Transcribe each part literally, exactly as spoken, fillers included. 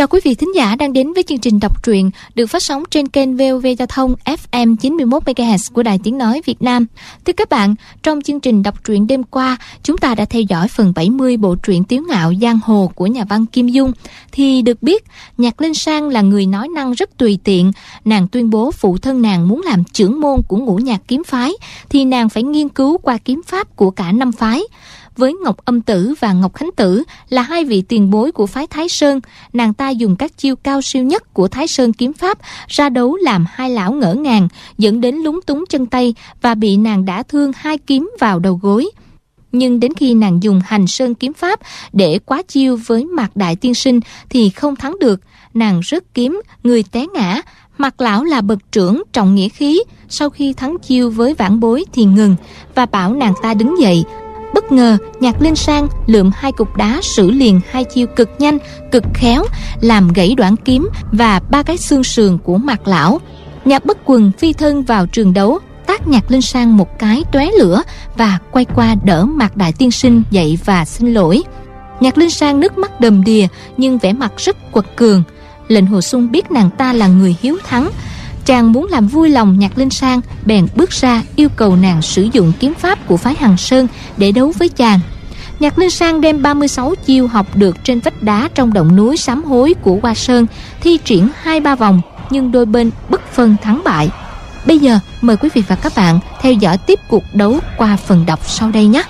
Chào quý vị thính giả đang đến với chương trình đọc truyện được phát sóng trên kênh vê o vê Giao thông ép em chín mươi mốt mê ga héc của Đài Tiếng Nói Việt Nam. Thưa các bạn, trong chương trình đọc truyện đêm qua, chúng ta đã theo dõi phần bảy mươi bộ truyện Tiếu Ngạo Giang Hồ của nhà văn Kim Dung. Thì được biết, Nhạc Linh Sang là người nói năng rất tùy tiện. Nàng tuyên bố phụ thân nàng muốn làm trưởng môn của Ngũ Nhạc kiếm phái, thì nàng phải nghiên cứu qua kiếm pháp của cả năm phái. Với Ngọc Âm Tử và Ngọc Khánh Tử là hai vị tiền bối của phái Thái Sơn, nàng ta dùng các chiêu cao siêu nhất của Thái Sơn kiếm pháp ra đấu làm hai lão ngỡ ngàng, dẫn đến lúng túng chân tay và bị nàng đả thương hai kiếm vào đầu gối. Nhưng đến khi nàng dùng Hành Sơn kiếm pháp để quá chiêu với Mạc Đại Tiên Sinh thì không thắng được. Nàng rớt kiếm, người té ngã. Mạc lão là bậc trưởng trọng nghĩa khí, sau khi thắng chiêu với vãn bối thì ngừng và bảo nàng ta đứng dậy. Bất ngờ, Nhạc Linh Sang lượm hai cục đá sử liền hai chiêu cực nhanh, cực khéo, làm gãy đoạn kiếm và ba cái xương sườn của Mạc lão. Nhạc Bất Quần phi thân vào trường đấu, tát Nhạc Linh Sang một cái tóe lửa và quay qua đỡ Mạc Đại Tiên Sinh dậy và xin lỗi. Nhạc Linh Sang nước mắt đầm đìa nhưng vẻ mặt rất quật cường. Lệnh Hồ Xung biết nàng ta là người hiếu thắng, chàng muốn làm vui lòng Nhạc Linh Sang, bèn bước ra yêu cầu nàng sử dụng kiếm pháp của phái Hằng Sơn để đấu với chàng. Nhạc Linh Sang đem ba mươi sáu chiêu học được trên vách đá trong động núi Sám Hối của Hoa Sơn, thi triển hai ba vòng nhưng đôi bên bất phân thắng bại. Bây giờ mời quý vị và các bạn theo dõi tiếp cuộc đấu qua phần đọc sau đây nhé.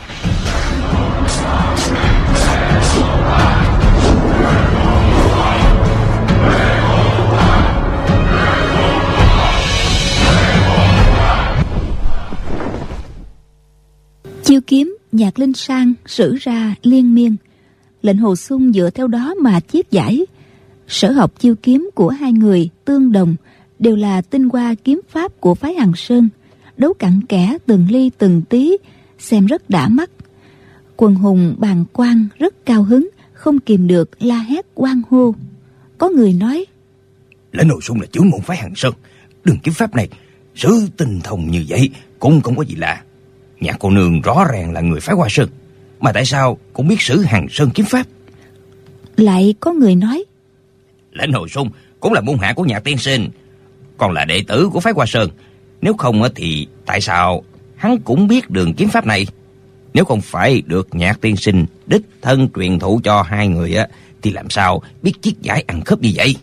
Chiêu kiếm Nhạc Linh Sang sử ra liên miên, Lệnh Hồ Xung dựa theo đó mà chiết giải. Sở học chiêu kiếm của hai người tương đồng, đều là tinh hoa kiếm pháp của phái Hằng Sơn, đấu cặn kẽ từng ly từng tí, xem rất đã mắt. Quần hùng bàng quan rất cao hứng, không kìm được la hét oan hô. Có người nói: Lệnh Hồ Xung là trưởng môn phái Hằng Sơn, đường kiếm pháp này sử tinh thông như vậy cũng không có gì lạ. Nhạc cô nương rõ ràng là người phái Hoa Sơn, mà tại sao cũng biết sử Hằng Sơn kiếm pháp? Lại có người nói: Lệnh Hồ Xung cũng là môn hạ của Nhạc tiên sinh, còn là đệ tử của phái Hoa Sơn. Nếu không thì tại sao hắn cũng biết đường kiếm pháp này? Nếu không phải được Nhạc tiên sinh đích thân truyền thụ cho hai người á, thì làm sao biết chiết giải ăn khớp như vậy?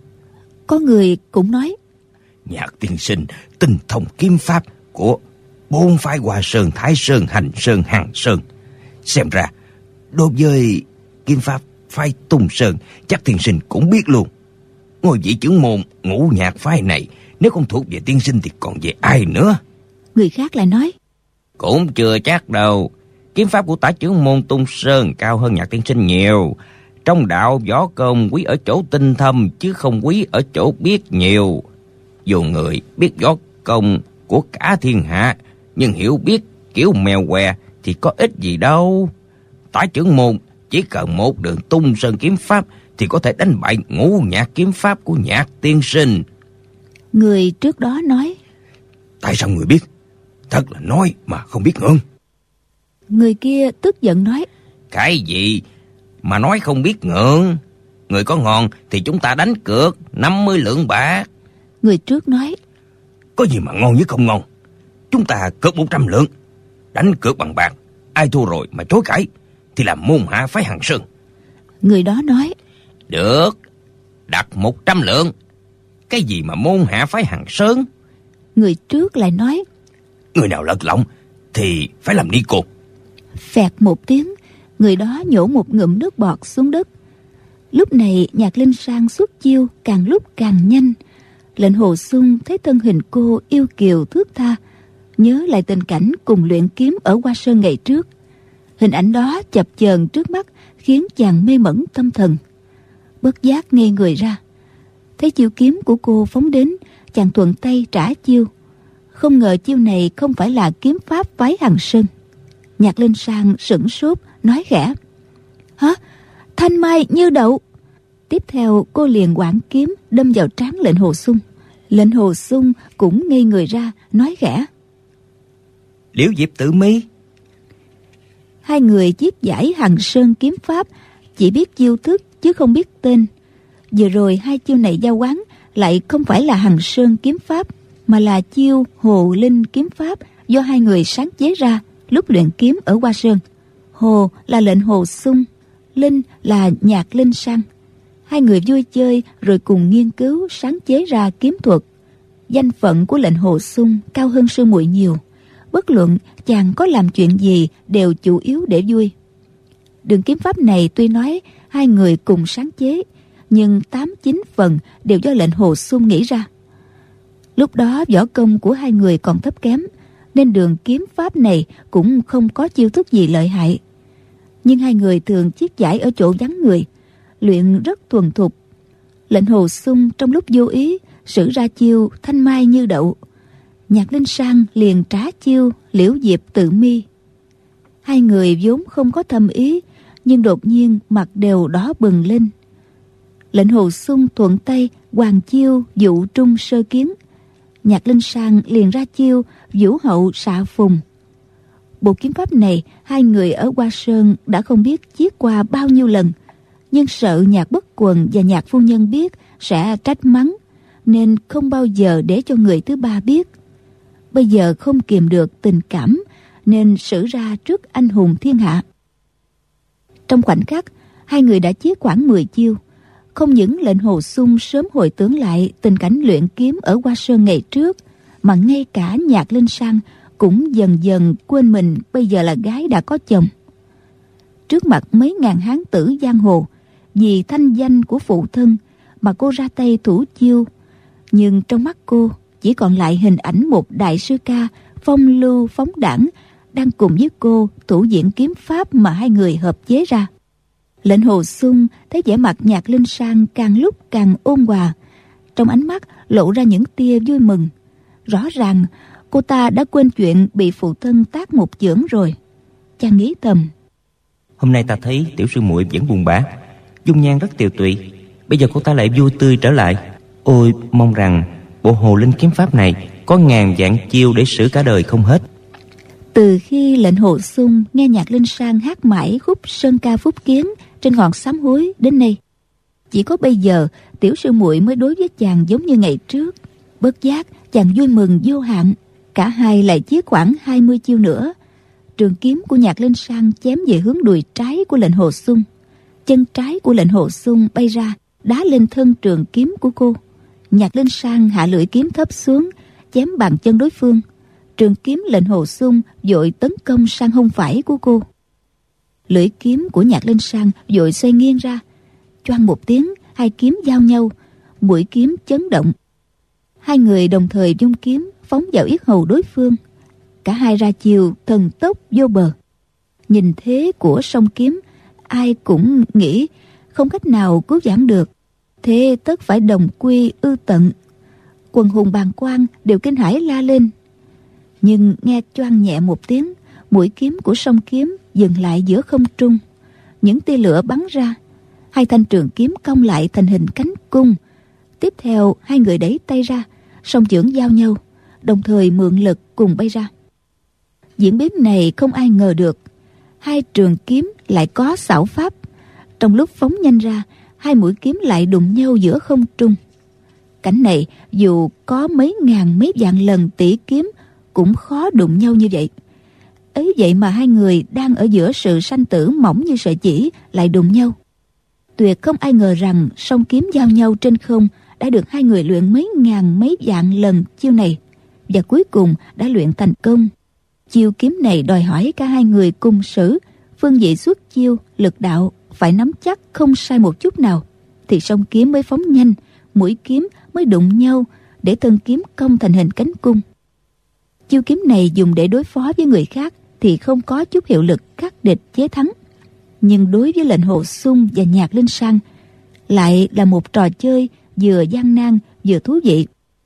Có người cũng nói: Nhạc tiên sinh tinh thông kiếm pháp của bốn phái Hoa Sơn, Thái Sơn, Hành Sơn, Hằng Sơn. Xem ra đối với kiếm pháp phái Tung Sơn chắc tiên sinh cũng biết luôn. Ngôi vị trưởng môn Ngũ Nhạc phái này nếu không thuộc về tiên sinh thì còn về ai nữa? Người khác lại nói: Cũng chưa chắc đâu. Kiếm pháp của tả trưởng môn Tung Sơn cao hơn Nhạc tiên sinh nhiều. Trong đạo võ công quý ở chỗ tinh thâm chứ không quý ở chỗ biết nhiều. Dù người biết võ công của cả thiên hạ nhưng hiểu biết kiểu mèo què thì có ích gì đâu. Tả trưởng môn chỉ cần một đường Tung Sơn kiếm pháp thì có thể đánh bại Ngũ Nhạc kiếm pháp của Nhạc tiên sinh. Người trước đó nói: Tại sao người biết? Thật là nói mà không biết ngượng. Người kia tức giận nói: Cái gì mà nói không biết ngượng? Người có ngon thì chúng ta đánh cược năm mươi lượng bạc. Người trước nói: Có gì mà ngon với không ngon? Chúng ta cược một trăm lượng. Đánh cược bằng bạc, ai thua rồi mà chối cãi thì làm môn hạ phái Hằng Sơn. Người đó nói: Được, đặt một trăm lượng. Cái gì mà môn hạ phái Hằng Sơn? Người trước lại nói: Người nào lật lọng thì phải làm ni cột. Phẹt một tiếng, người đó nhổ một ngụm nước bọt xuống đất. Lúc này Nhạc Linh Sang xuất chiêu càng lúc càng nhanh. Lệnh Hồ Xung thấy thân hình cô yêu kiều thướt tha, nhớ lại tình cảnh cùng luyện kiếm ở Hoa Sơn ngày trước. Hình ảnh đó chập chờn trước mắt khiến chàng mê mẩn tâm thần. Bất giác ngây người ra. Thấy chiêu kiếm của cô phóng đến, chàng thuận tay trả chiêu. Không ngờ chiêu này không phải là kiếm pháp phái Hằng Sơn. Nhạc Linh Sang sửng sốt nói khẽ: Hả? Thanh mai như đậu. Tiếp theo cô liền quảng kiếm đâm vào trán Lệnh Hồ Xung. Lệnh Hồ Xung cũng ngây người ra nói khẽ: Liễu Diệp Tử Mi. Hai người chiết giải Hằng Sơn kiếm pháp, chỉ biết chiêu thức chứ không biết tên. Vừa rồi hai chiêu này giao quán lại không phải là Hằng Sơn kiếm pháp, mà là chiêu Hồ Linh kiếm pháp do hai người sáng chế ra lúc luyện kiếm ở Hoa Sơn. Hồ là lệnh Hồ Xung, Linh là Nhạc Linh Sang. Hai người vui chơi rồi cùng nghiên cứu sáng chế ra kiếm thuật. Danh phận của lệnh Hồ Xung cao hơn sư muội nhiều. Bất luận chàng có làm chuyện gì đều chủ yếu để vui. Đường kiếm pháp này tuy nói hai người cùng sáng chế, nhưng tám chín phần đều do lệnh Hồ Xung nghĩ ra. Lúc đó võ công của hai người còn thấp kém, nên đường kiếm pháp này cũng không có chiêu thức gì lợi hại. Nhưng hai người thường chiết giải ở chỗ vắng người, luyện rất thuần thục. Lệnh Hồ Xung trong lúc vô ý sử ra chiêu thanh mai như đậu, Nhạc Linh Sang liền trá chiêu liễu diệp tự mi. Hai người vốn không có thâm ý, nhưng đột nhiên mặt đều đỏ bừng lên. Lệnh Hồ Xung thuận tay hoàng chiêu dụ trung sơ kiến, Nhạc Linh Sang liền ra chiêu vũ hậu xạ phùng. Bộ kiếm pháp này hai người ở Hoa Sơn đã không biết chiết qua bao nhiêu lần, nhưng sợ Nhạc Bất Quần và Nhạc phu nhân biết sẽ trách mắng, nên không bao giờ để cho người thứ ba biết. Bây giờ không kiềm được tình cảm, nên sử ra trước anh hùng thiên hạ. Trong khoảnh khắc, hai người đã chiết khoảng mười chiêu. Không những lệnh Hồ Xung sớm hồi tưởng lại tình cảnh luyện kiếm ở Hoa Sơn ngày trước, mà ngay cả Nhạc Linh Sang cũng dần dần quên mình bây giờ là gái đã có chồng. Trước mặt mấy ngàn hán tử giang hồ, vì thanh danh của phụ thân mà cô ra tay thủ chiêu, nhưng trong mắt cô chỉ còn lại hình ảnh một đại sư ca phong lưu phóng đãng đang cùng với cô thủ diễn kiếm pháp mà hai người hợp chế ra. Lệnh Hồ Xung thấy vẻ mặt Nhạc Linh Sang càng lúc càng ôn hòa, trong ánh mắt lộ ra những tia vui mừng. Rõ ràng cô ta đã quên chuyện bị phụ thân tát một chưởng rồi. Chàng nghĩ thầm, hôm nay ta thấy tiểu sư muội vẫn buồn bã, dung nhan rất tiều tụy, bây giờ cô ta lại vui tươi trở lại. Ôi, mong rằng bộ Hồ Linh kiếm pháp này có ngàn vạn chiêu để xử cả đời không hết. Từ khi lệnh Hồ Xung nghe Nhạc Linh Sang hát mãi khúc Sơn Ca Phúc Kiến trên ngọn sám hối đến nay, chỉ có bây giờ tiểu sư muội mới đối với chàng giống như ngày trước. Bất giác chàng vui mừng vô hạn. Cả hai lại chiết khoảng hai mươi chiêu nữa. Trường kiếm của Nhạc Linh Sang chém về hướng đùi trái của lệnh Hồ Xung. Chân trái của lệnh Hồ Xung bay ra đá lên thân trường kiếm của cô. Nhạc Linh Sang hạ lưỡi kiếm thấp xuống, chém bằng chân đối phương. Trường kiếm lệnh Hồ Xung vội tấn công sang hông phải của cô. Lưỡi kiếm của Nhạc Linh Sang vội xoay nghiêng ra, choang một tiếng, hai kiếm giao nhau, mũi kiếm chấn động. Hai người đồng thời vung kiếm phóng vào yết hầu đối phương. Cả hai ra chiều thần tốc vô bờ. Nhìn thế của song kiếm, ai cũng nghĩ không cách nào cứu vãn được, thế tất phải đồng quy ư tận. Quần hùng bàng quan đều kinh hãi la lên. Nhưng nghe choang nhẹ một tiếng, mũi kiếm của song kiếm dừng lại giữa không trung. Những tia lửa bắn ra, hai thanh trường kiếm cong lại thành hình cánh cung. Tiếp theo hai người đẩy tay ra, song chưởng giao nhau, đồng thời mượn lực cùng bay ra. Diễn biến này không ai ngờ được, hai trường kiếm lại có xảo pháp. Trong lúc phóng nhanh ra, hai mũi kiếm lại đụng nhau giữa không trung. Cảnh này dù có mấy ngàn mấy vạn lần tỷ kiếm cũng khó đụng nhau như vậy. Ấy vậy mà hai người đang ở giữa sự sanh tử mỏng như sợi chỉ lại đụng nhau. Tuyệt không ai ngờ rằng song kiếm giao nhau trên không đã được hai người luyện mấy ngàn mấy vạn lần chiêu này, và cuối cùng đã luyện thành công. Chiêu kiếm này đòi hỏi cả hai người cùng sử, phương vị xuất chiêu, lực đạo phải nắm chắc không sai một chút nào, thì song kiếm mới phóng nhanh, mũi kiếm mới đụng nhau để thân kiếm cong thành hình cánh cung. Chiêu kiếm này dùng để đối phó với người khác thì không có chút hiệu lực khắc địch chế thắng, nhưng đối với lệnh Hồ Xung và Nhạc Linh Sang lại là một trò chơi vừa gian nan vừa thú vị.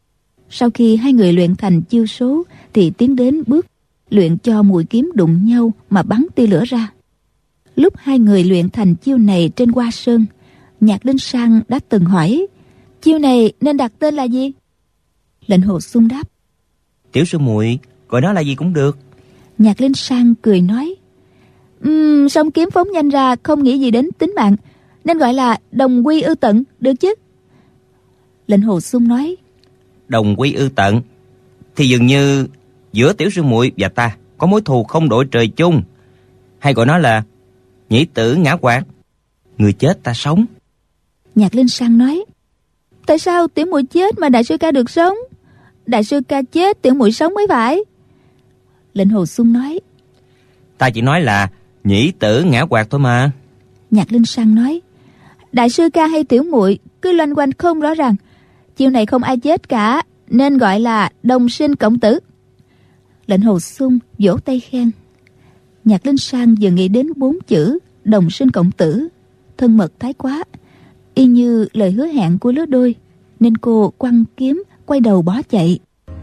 Sau khi hai người luyện thành chiêu số thì tiến đến bước luyện cho mũi kiếm đụng nhau mà bắn tia lửa ra. Lúc hai người luyện thành chiêu này trên Hoa Sơn, Nhạc Linh Sang đã từng hỏi, chiêu này nên đặt tên là gì? Lệnh Hồ Xung đáp, tiểu sư muội gọi nó là gì cũng được. Nhạc Linh Sang cười nói, um, song kiếm phóng nhanh ra không nghĩ gì đến tính mạng, nên gọi là đồng quy ư tận được chứ? Lệnh Hồ Xung nói: Đồng quy ư tận, thì dường như giữa tiểu sư muội và ta có mối thù không đội trời chung, hay gọi nó là nhĩ tử ngã quạt. Người chết ta sống. Nhạc Linh San nói: Tại sao tiểu muội chết mà đại sư ca được sống? Đại sư ca chết tiểu muội sống mới phải. Lệnh Hồ Xung nói: Ta chỉ nói là nhĩ tử ngã quạt thôi mà. Nhạc Linh San nói: Đại sư ca hay tiểu muội cứ loanh quanh không rõ ràng. Chiều này không ai chết cả, nên gọi là đồng sinh cộng tử. Lệnh Hồ Xung vỗ tay khen. Nhạc Linh San vừa nghĩ đến bốn chữ đồng sinh cộng tử, thân mật thái quá, y như lời hứa hẹn của lứa đôi, nên cô quăng kiếm quay đầu bỏ chạy.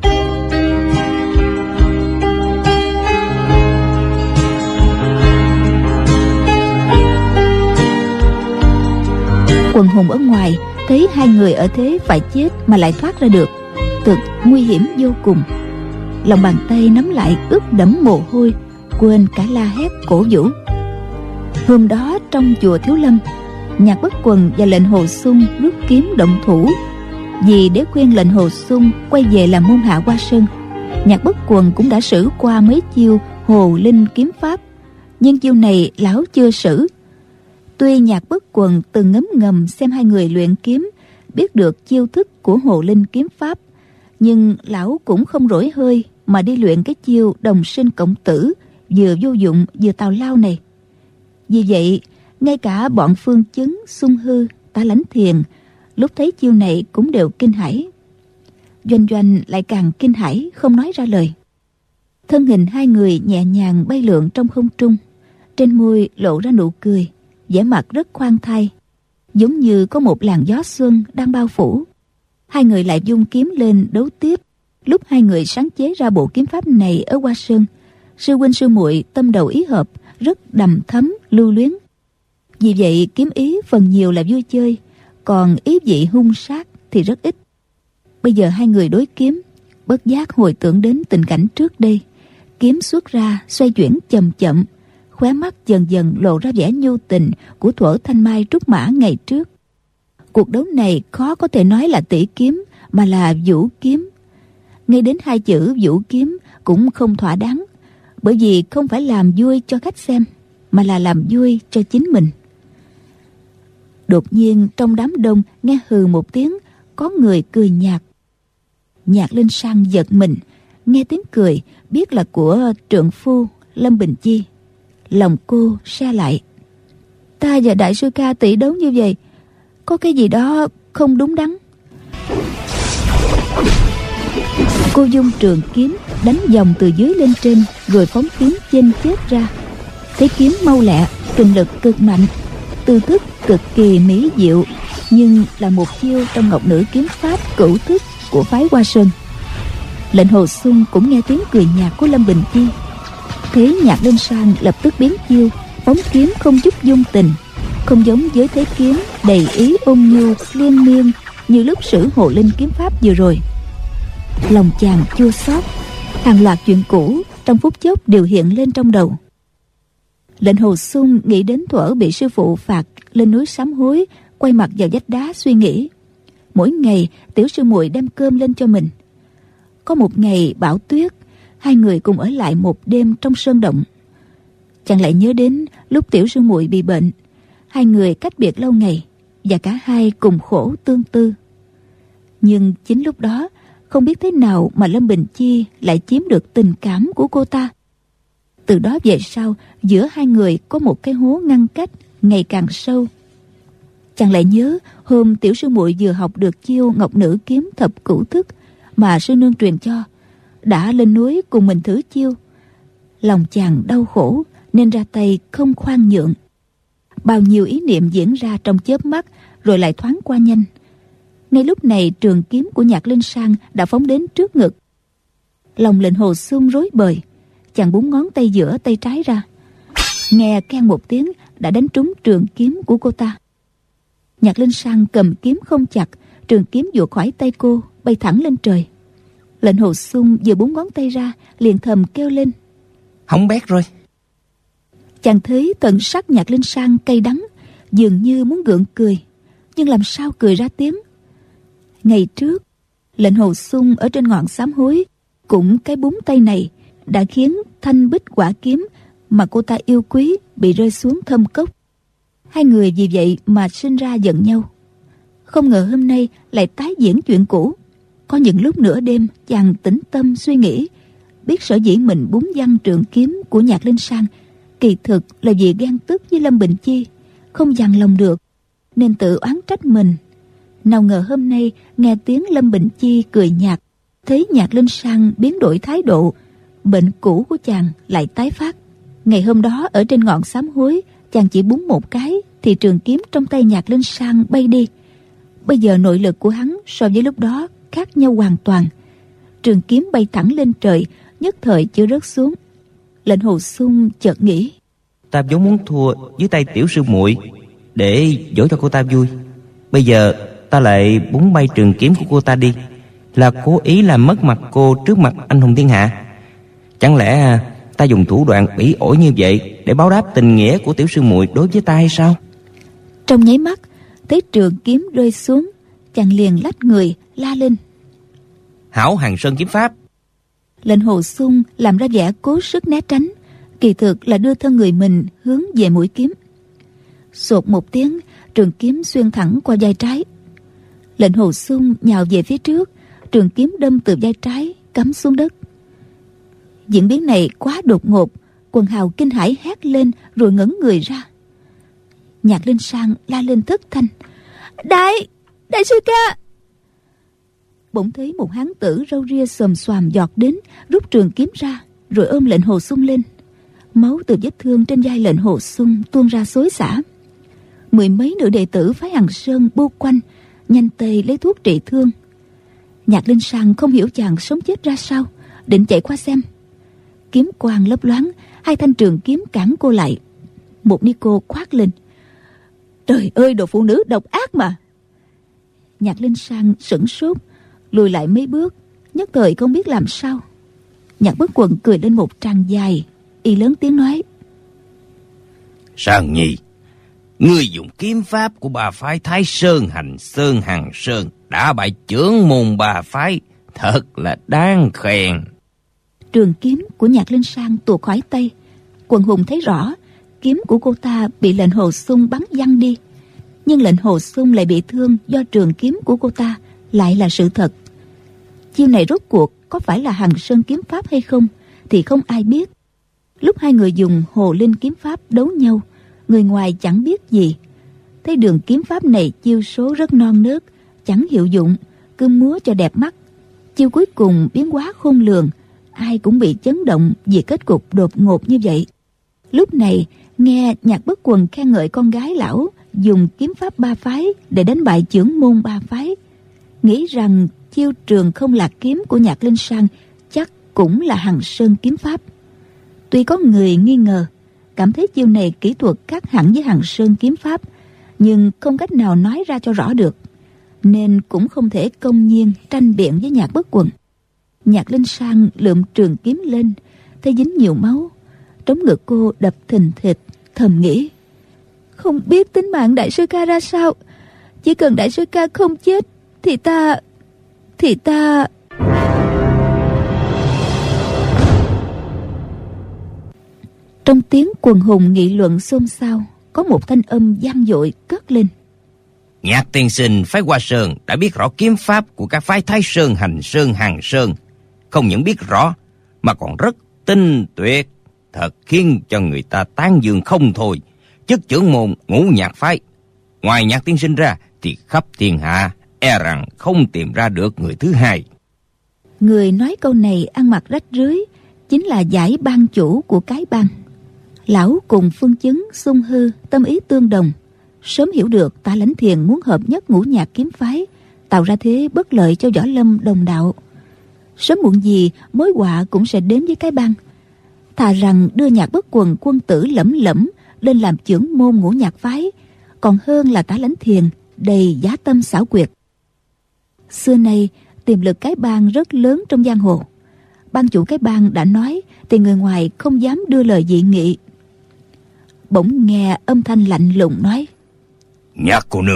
Quần hùng ở ngoài thấy hai người ở thế phải chết mà lại thoát ra được, thực nguy hiểm vô cùng. Lòng bàn tay nắm lại ướt đẫm mồ hôi, quên cả la hét cổ vũ. Hôm đó trong chùa Thiếu Lâm, Nhạc Bất Quần và Lệnh Hồ Xung rút kiếm động thủ. Vì để khuyên Lệnh Hồ Xung quay về làm môn hạ Hoa Sơn, Nhạc Bất Quần cũng đã sử qua mấy chiêu Hồ Linh kiếm pháp, nhưng chiêu này lão chưa sử. Tuy Nhạc Bất Quần từng ngấm ngầm xem hai người luyện kiếm, biết được chiêu thức của Hồ Linh kiếm pháp, nhưng lão cũng không rỗi hơi mà đi luyện cái chiêu đồng sinh cộng tử vừa vô dụng vừa tào lao này. Vì vậy, ngay cả bọn Phương Chứng, Xung Hư, Tả Lãnh Thiền lúc thấy chiêu này cũng đều kinh hãi. Doanh Doanh lại càng kinh hãi không nói ra lời. Thân hình hai người nhẹ nhàng bay lượn trong không trung, trên môi lộ ra nụ cười, vẻ mặt rất khoan thai, giống như có một làn gió xuân đang bao phủ. Hai người lại vung kiếm lên đấu tiếp. Lúc hai người sáng chế ra bộ kiếm pháp này ở Hoa Sơn, sư huynh sư muội tâm đầu ý hợp, rất đầm thấm lưu luyến. Vì vậy kiếm ý phần nhiều là vui chơi, còn ý vị hung sát thì rất ít. Bây giờ hai người đối kiếm, bất giác hồi tưởng đến tình cảnh trước đây. Kiếm xuất ra xoay chuyển chậm chậm, khóe mắt dần dần lộ ra vẻ nhu tình của thuở thanh mai trúc mã ngày trước. Cuộc đấu này khó có thể nói là tỷ kiếm, mà là vũ kiếm. Ngay đến hai chữ vũ kiếm cũng không thỏa đáng, bởi vì không phải làm vui cho khách xem, mà là làm vui cho chính mình. Đột nhiên trong đám đông nghe hừ một tiếng, có người cười nhạt. Nhạc Linh San giật mình, nghe tiếng cười biết là của trượng phu Lâm Bình Chi. Lòng cô se lại. Ta và đại sư ca tỷ đấu như vậy, có cái gì đó không đúng đắn. Cô dung trường kiếm đánh vòng từ dưới lên trên, rồi phóng kiếm chênh chết ra. Thế kiếm mau lẹ, kình lực cực mạnh, tư thức cực kỳ mỹ diệu, nhưng là một chiêu trong ngọc nữ kiếm pháp cửu thức của phái Hoa Sơn. Lệnh Hồ Xung cũng nghe tiếng cười nhạt của Lâm Bình Chi. Thế Nhạc Linh San lập tức biến chiêu, phóng kiếm không chút dung tình, không giống với thế kiếm đầy ý ôn nhu liên miên như lúc sử Hồ Linh kiếm pháp vừa rồi. Lòng chàng chua xót, hàng loạt chuyện cũ trong phút chốc đều hiện lên trong đầu. Lệnh Hồ Xung nghĩ đến thuở bị sư phụ phạt lên núi sám hối, quay mặt vào vách đá suy nghĩ. Mỗi ngày tiểu sư muội đem cơm lên cho mình. Có một ngày bão tuyết, hai người cùng ở lại một đêm trong sơn động. Chàng lại nhớ đến lúc tiểu sư muội bị bệnh, hai người cách biệt lâu ngày và cả hai cùng khổ tương tư. Nhưng chính lúc đó, không biết thế nào mà Lâm Bình Chi lại chiếm được tình cảm của cô ta. Từ đó về sau, giữa hai người có một cái hố ngăn cách ngày càng sâu. Chàng lại nhớ hôm tiểu sư muội vừa học được chiêu ngọc nữ kiếm thập cửu thức mà sư nương truyền cho, đã lên núi cùng mình thử chiêu. Lòng chàng đau khổ nên ra tay không khoan nhượng. Bao nhiêu ý niệm diễn ra trong chớp mắt, rồi lại thoáng qua nhanh. Ngay lúc này trường kiếm của Nhạc Linh San đã phóng đến trước ngực. Lòng Lệnh Hồ Xung rối bời, chàng búng ngón tay giữa tay trái ra, nghe keng một tiếng đã đánh trúng trường kiếm của cô ta. Nhạc Linh San cầm kiếm không chặt, trường kiếm vụt khỏi tay cô, bay thẳng lên trời. Lệnh Hồ Xung vừa búng ngón tay ra, liền thầm kêu lên: Hỏng bét rồi. Chàng thấy tận sắc Nhạc Linh San cay đắng, dường như muốn gượng cười, nhưng làm sao cười ra tiếng. Ngày trước, lệnh Hồ Xung ở trên ngọn sám hối, cũng cái búng tay này đã khiến thanh bích quả kiếm mà cô ta yêu quý bị rơi xuống thâm cốc. Hai người vì vậy mà sinh ra giận nhau. Không ngờ hôm nay lại tái diễn chuyện cũ. Có những lúc nửa đêm chàng tĩnh tâm suy nghĩ, biết sở dĩ mình búng văng trường kiếm của Nhạc Linh Sang kỳ thực là vì ghen tức với Lâm Bình Chi, không dằn lòng được nên tự oán trách mình. Nào ngờ hôm nay nghe tiếng Lâm Bình Chi cười nhạt, thấy Nhạc Linh Sang biến đổi thái độ, bệnh cũ của chàng lại tái phát. Ngày hôm đó ở trên ngọn sám hối, chàng chỉ búng một cái thì trường kiếm trong tay Nhạc Linh Sang bay đi. Bây giờ nội lực của hắn so với lúc đó khác nhau hoàn toàn. Trường kiếm bay thẳng lên trời, nhất thời chưa rớt xuống. Lệnh Hồ Xung chợt nghĩ, ta vốn muốn thua dưới tay tiểu sư muội để dỗ cho cô ta vui. Bây giờ ta lại búng bay trường kiếm của cô ta đi, là cố ý làm mất mặt cô trước mặt anh hùng thiên hạ. Chẳng lẽ ta dùng thủ đoạn bỉ ổi như vậy để báo đáp tình nghĩa của tiểu sư muội đối với ta hay sao? Trong nháy mắt thấy trường kiếm rơi xuống, chàng liền lách người la lên, hảo Hàn Sơn kiếm pháp. Lệnh Hồ Xung làm ra vẻ cố sức né tránh, kỳ thực là đưa thân người mình hướng về mũi kiếm. Sột một tiếng, trường kiếm xuyên thẳng qua vai trái. Lệnh Hồ Xung nhào về phía trước, trường kiếm đâm từ vai trái cắm xuống đất. Diễn biến này quá đột ngột, quần hào kinh hãi hét lên rồi ngẩn người ra. Nhạc Linh Sang la lên thất thanh, đại đại sư ca. Bỗng thấy một hán tử râu ria xồm xoàm giọt đến, rút trường kiếm ra rồi ôm Lệnh Hồ Xung lên. Máu từ vết thương trên vai Lệnh Hồ Xung tuôn ra xối xả. Mười mấy nữ đệ tử phái Hằng Sơn bu quanh, nhanh tay lấy thuốc trị thương. Nhạc Linh Sang không hiểu chàng sống chết ra sao, định chạy qua xem. Kiếm quang lấp loáng, hai thanh trường kiếm cản cô lại. Một ni cô quát lên, trời ơi, đồ phụ nữ độc ác mà. Nhạc Linh Sang sửng sốt, lùi lại mấy bước, nhất thời không biết làm sao. Nhạc Bất Quần cười lên một tràng dài, y lớn tiếng nói, Sang Nhi, ngươi dùng kiếm pháp của bà phái Thái Sơn, Hành Sơn, Hằng Sơn đã bại chưởng môn bà phái, thật là đáng khen. Trường kiếm của Nhạc Linh Sang tuột khỏi tay. Quần hùng thấy rõ kiếm của cô ta bị Lệnh Hồ Xung bắn văng đi, nhưng Lệnh Hồ Xung lại bị thương do trường kiếm của cô ta lại là sự thật. Chiêu này rốt cuộc có phải là Hằng Sơn kiếm pháp hay không thì không ai biết. Lúc hai người dùng Hồ Linh kiếm pháp đấu nhau, người ngoài chẳng biết gì. Thấy đường kiếm pháp này chiêu số rất non nớt, chẳng hiệu dụng, cứ múa cho đẹp mắt. Chiêu cuối cùng biến hóa khôn lường, ai cũng bị chấn động vì kết cục đột ngột như vậy. Lúc này nghe Nhạc Bất Quần khen ngợi con gái lão dùng kiếm pháp ba phái để đánh bại chưởng môn ba phái, nghĩ rằng chiêu trường không lạc kiếm của Nhạc Linh Sang chắc cũng là Hằng Sơn kiếm pháp. Tuy có người nghi ngờ, cảm thấy chiêu này kỹ thuật khác hẳn với Hằng Sơn kiếm pháp, nhưng không cách nào nói ra cho rõ được, nên cũng không thể công nhiên tranh biện với Nhạc Bất Quần. Nhạc Linh Sang lượm trường kiếm lên, thấy dính nhiều máu, trống ngực cô đập thình thịch, thầm nghĩ, không biết tính mạng đại sư ca ra sao, chỉ cần đại sư ca không chết thì ta thì ta Trong tiếng quần hùng nghị luận xôn xao, có một thanh âm vang dội cất lên, Nhạc tiên sinh phái Hoa Sơn đã biết rõ kiếm pháp của các phái Thái Sơn, Hành Sơn, Hằng Sơn, không những biết rõ mà còn rất tinh tuyệt, thật khiến cho người ta tán dương không thôi. Chức trưởng môn Ngũ Nhạc phái, ngoài Nhạc tiên sinh ra thì khắp thiên hạ e rằng không tìm ra được người thứ hai. Người nói câu này ăn mặc rách rưới chính là giải ban chủ của cái bang. Lão cùng Phương Chứng, Xung Hư tâm ý tương đồng, sớm hiểu được Tạ Lãnh Thiền muốn hợp nhất Ngũ Nhạc kiếm phái, tạo ra thế bất lợi cho Võ Lâm đồng đạo. Sớm muộn gì mối họa cũng sẽ đến với cái bang. Thà rằng đưa Nhạc Bất Quần quân tử lẫm lẫm lên làm trưởng môn Ngũ Nhạc phái, còn hơn là Tạ Lãnh Thiền đầy giá tâm xảo quyệt. Xưa nay tiềm lực cái bang rất lớn trong giang hồ. Ban chủ cái bang đã nói thì người ngoài không dám đưa lời dị nghị. Bỗng nghe âm thanh lạnh lùng nói, Nhạc cô nương,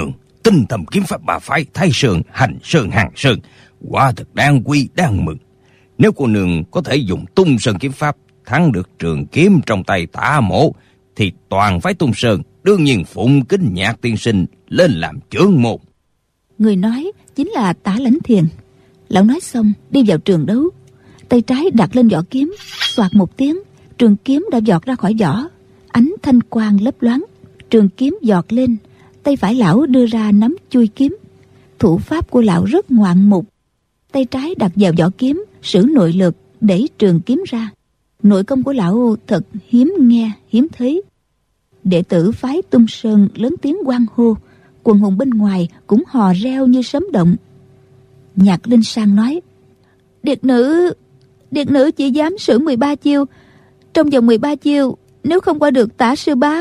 tinh thầm kiếm pháp bà phái Thái Sơn, Hành Sơn, Hàng Sơn, quả thật đáng quý đáng mừng. Nếu cô nương có thể dùng Tung Sơn kiếm pháp thắng được trường kiếm trong tay Tả Mỗ, thì toàn phái Tung Sơn đương nhiên phụng kính Nhạc tiên sinh lên làm trưởng môn. Người nói chính là Tả Lãnh Thiền. Lão nói xong đi vào trường đấu, tay trái đặt lên vỏ kiếm, xoạt một tiếng, trường kiếm đã giọt ra khỏi vỏ, ánh thanh quang lấp loáng, trường kiếm giọt lên, tay phải lão đưa ra nắm chui kiếm. Thủ pháp của lão rất ngoạn mục, tay trái đặt vào vỏ kiếm, sử nội lực đẩy trường kiếm ra. Nội công của lão thật hiếm nghe hiếm thấy. Đệ tử phái Tung Sơn lớn tiếng hoan hô, quần hùng bên ngoài cũng hò reo như sấm động. Nhạc Linh Sang nói: Điệt nữ Điệt nữ chỉ dám sử mười ba chiêu. Trong vòng mười ba chiêu, nếu không qua được Tả sư bá.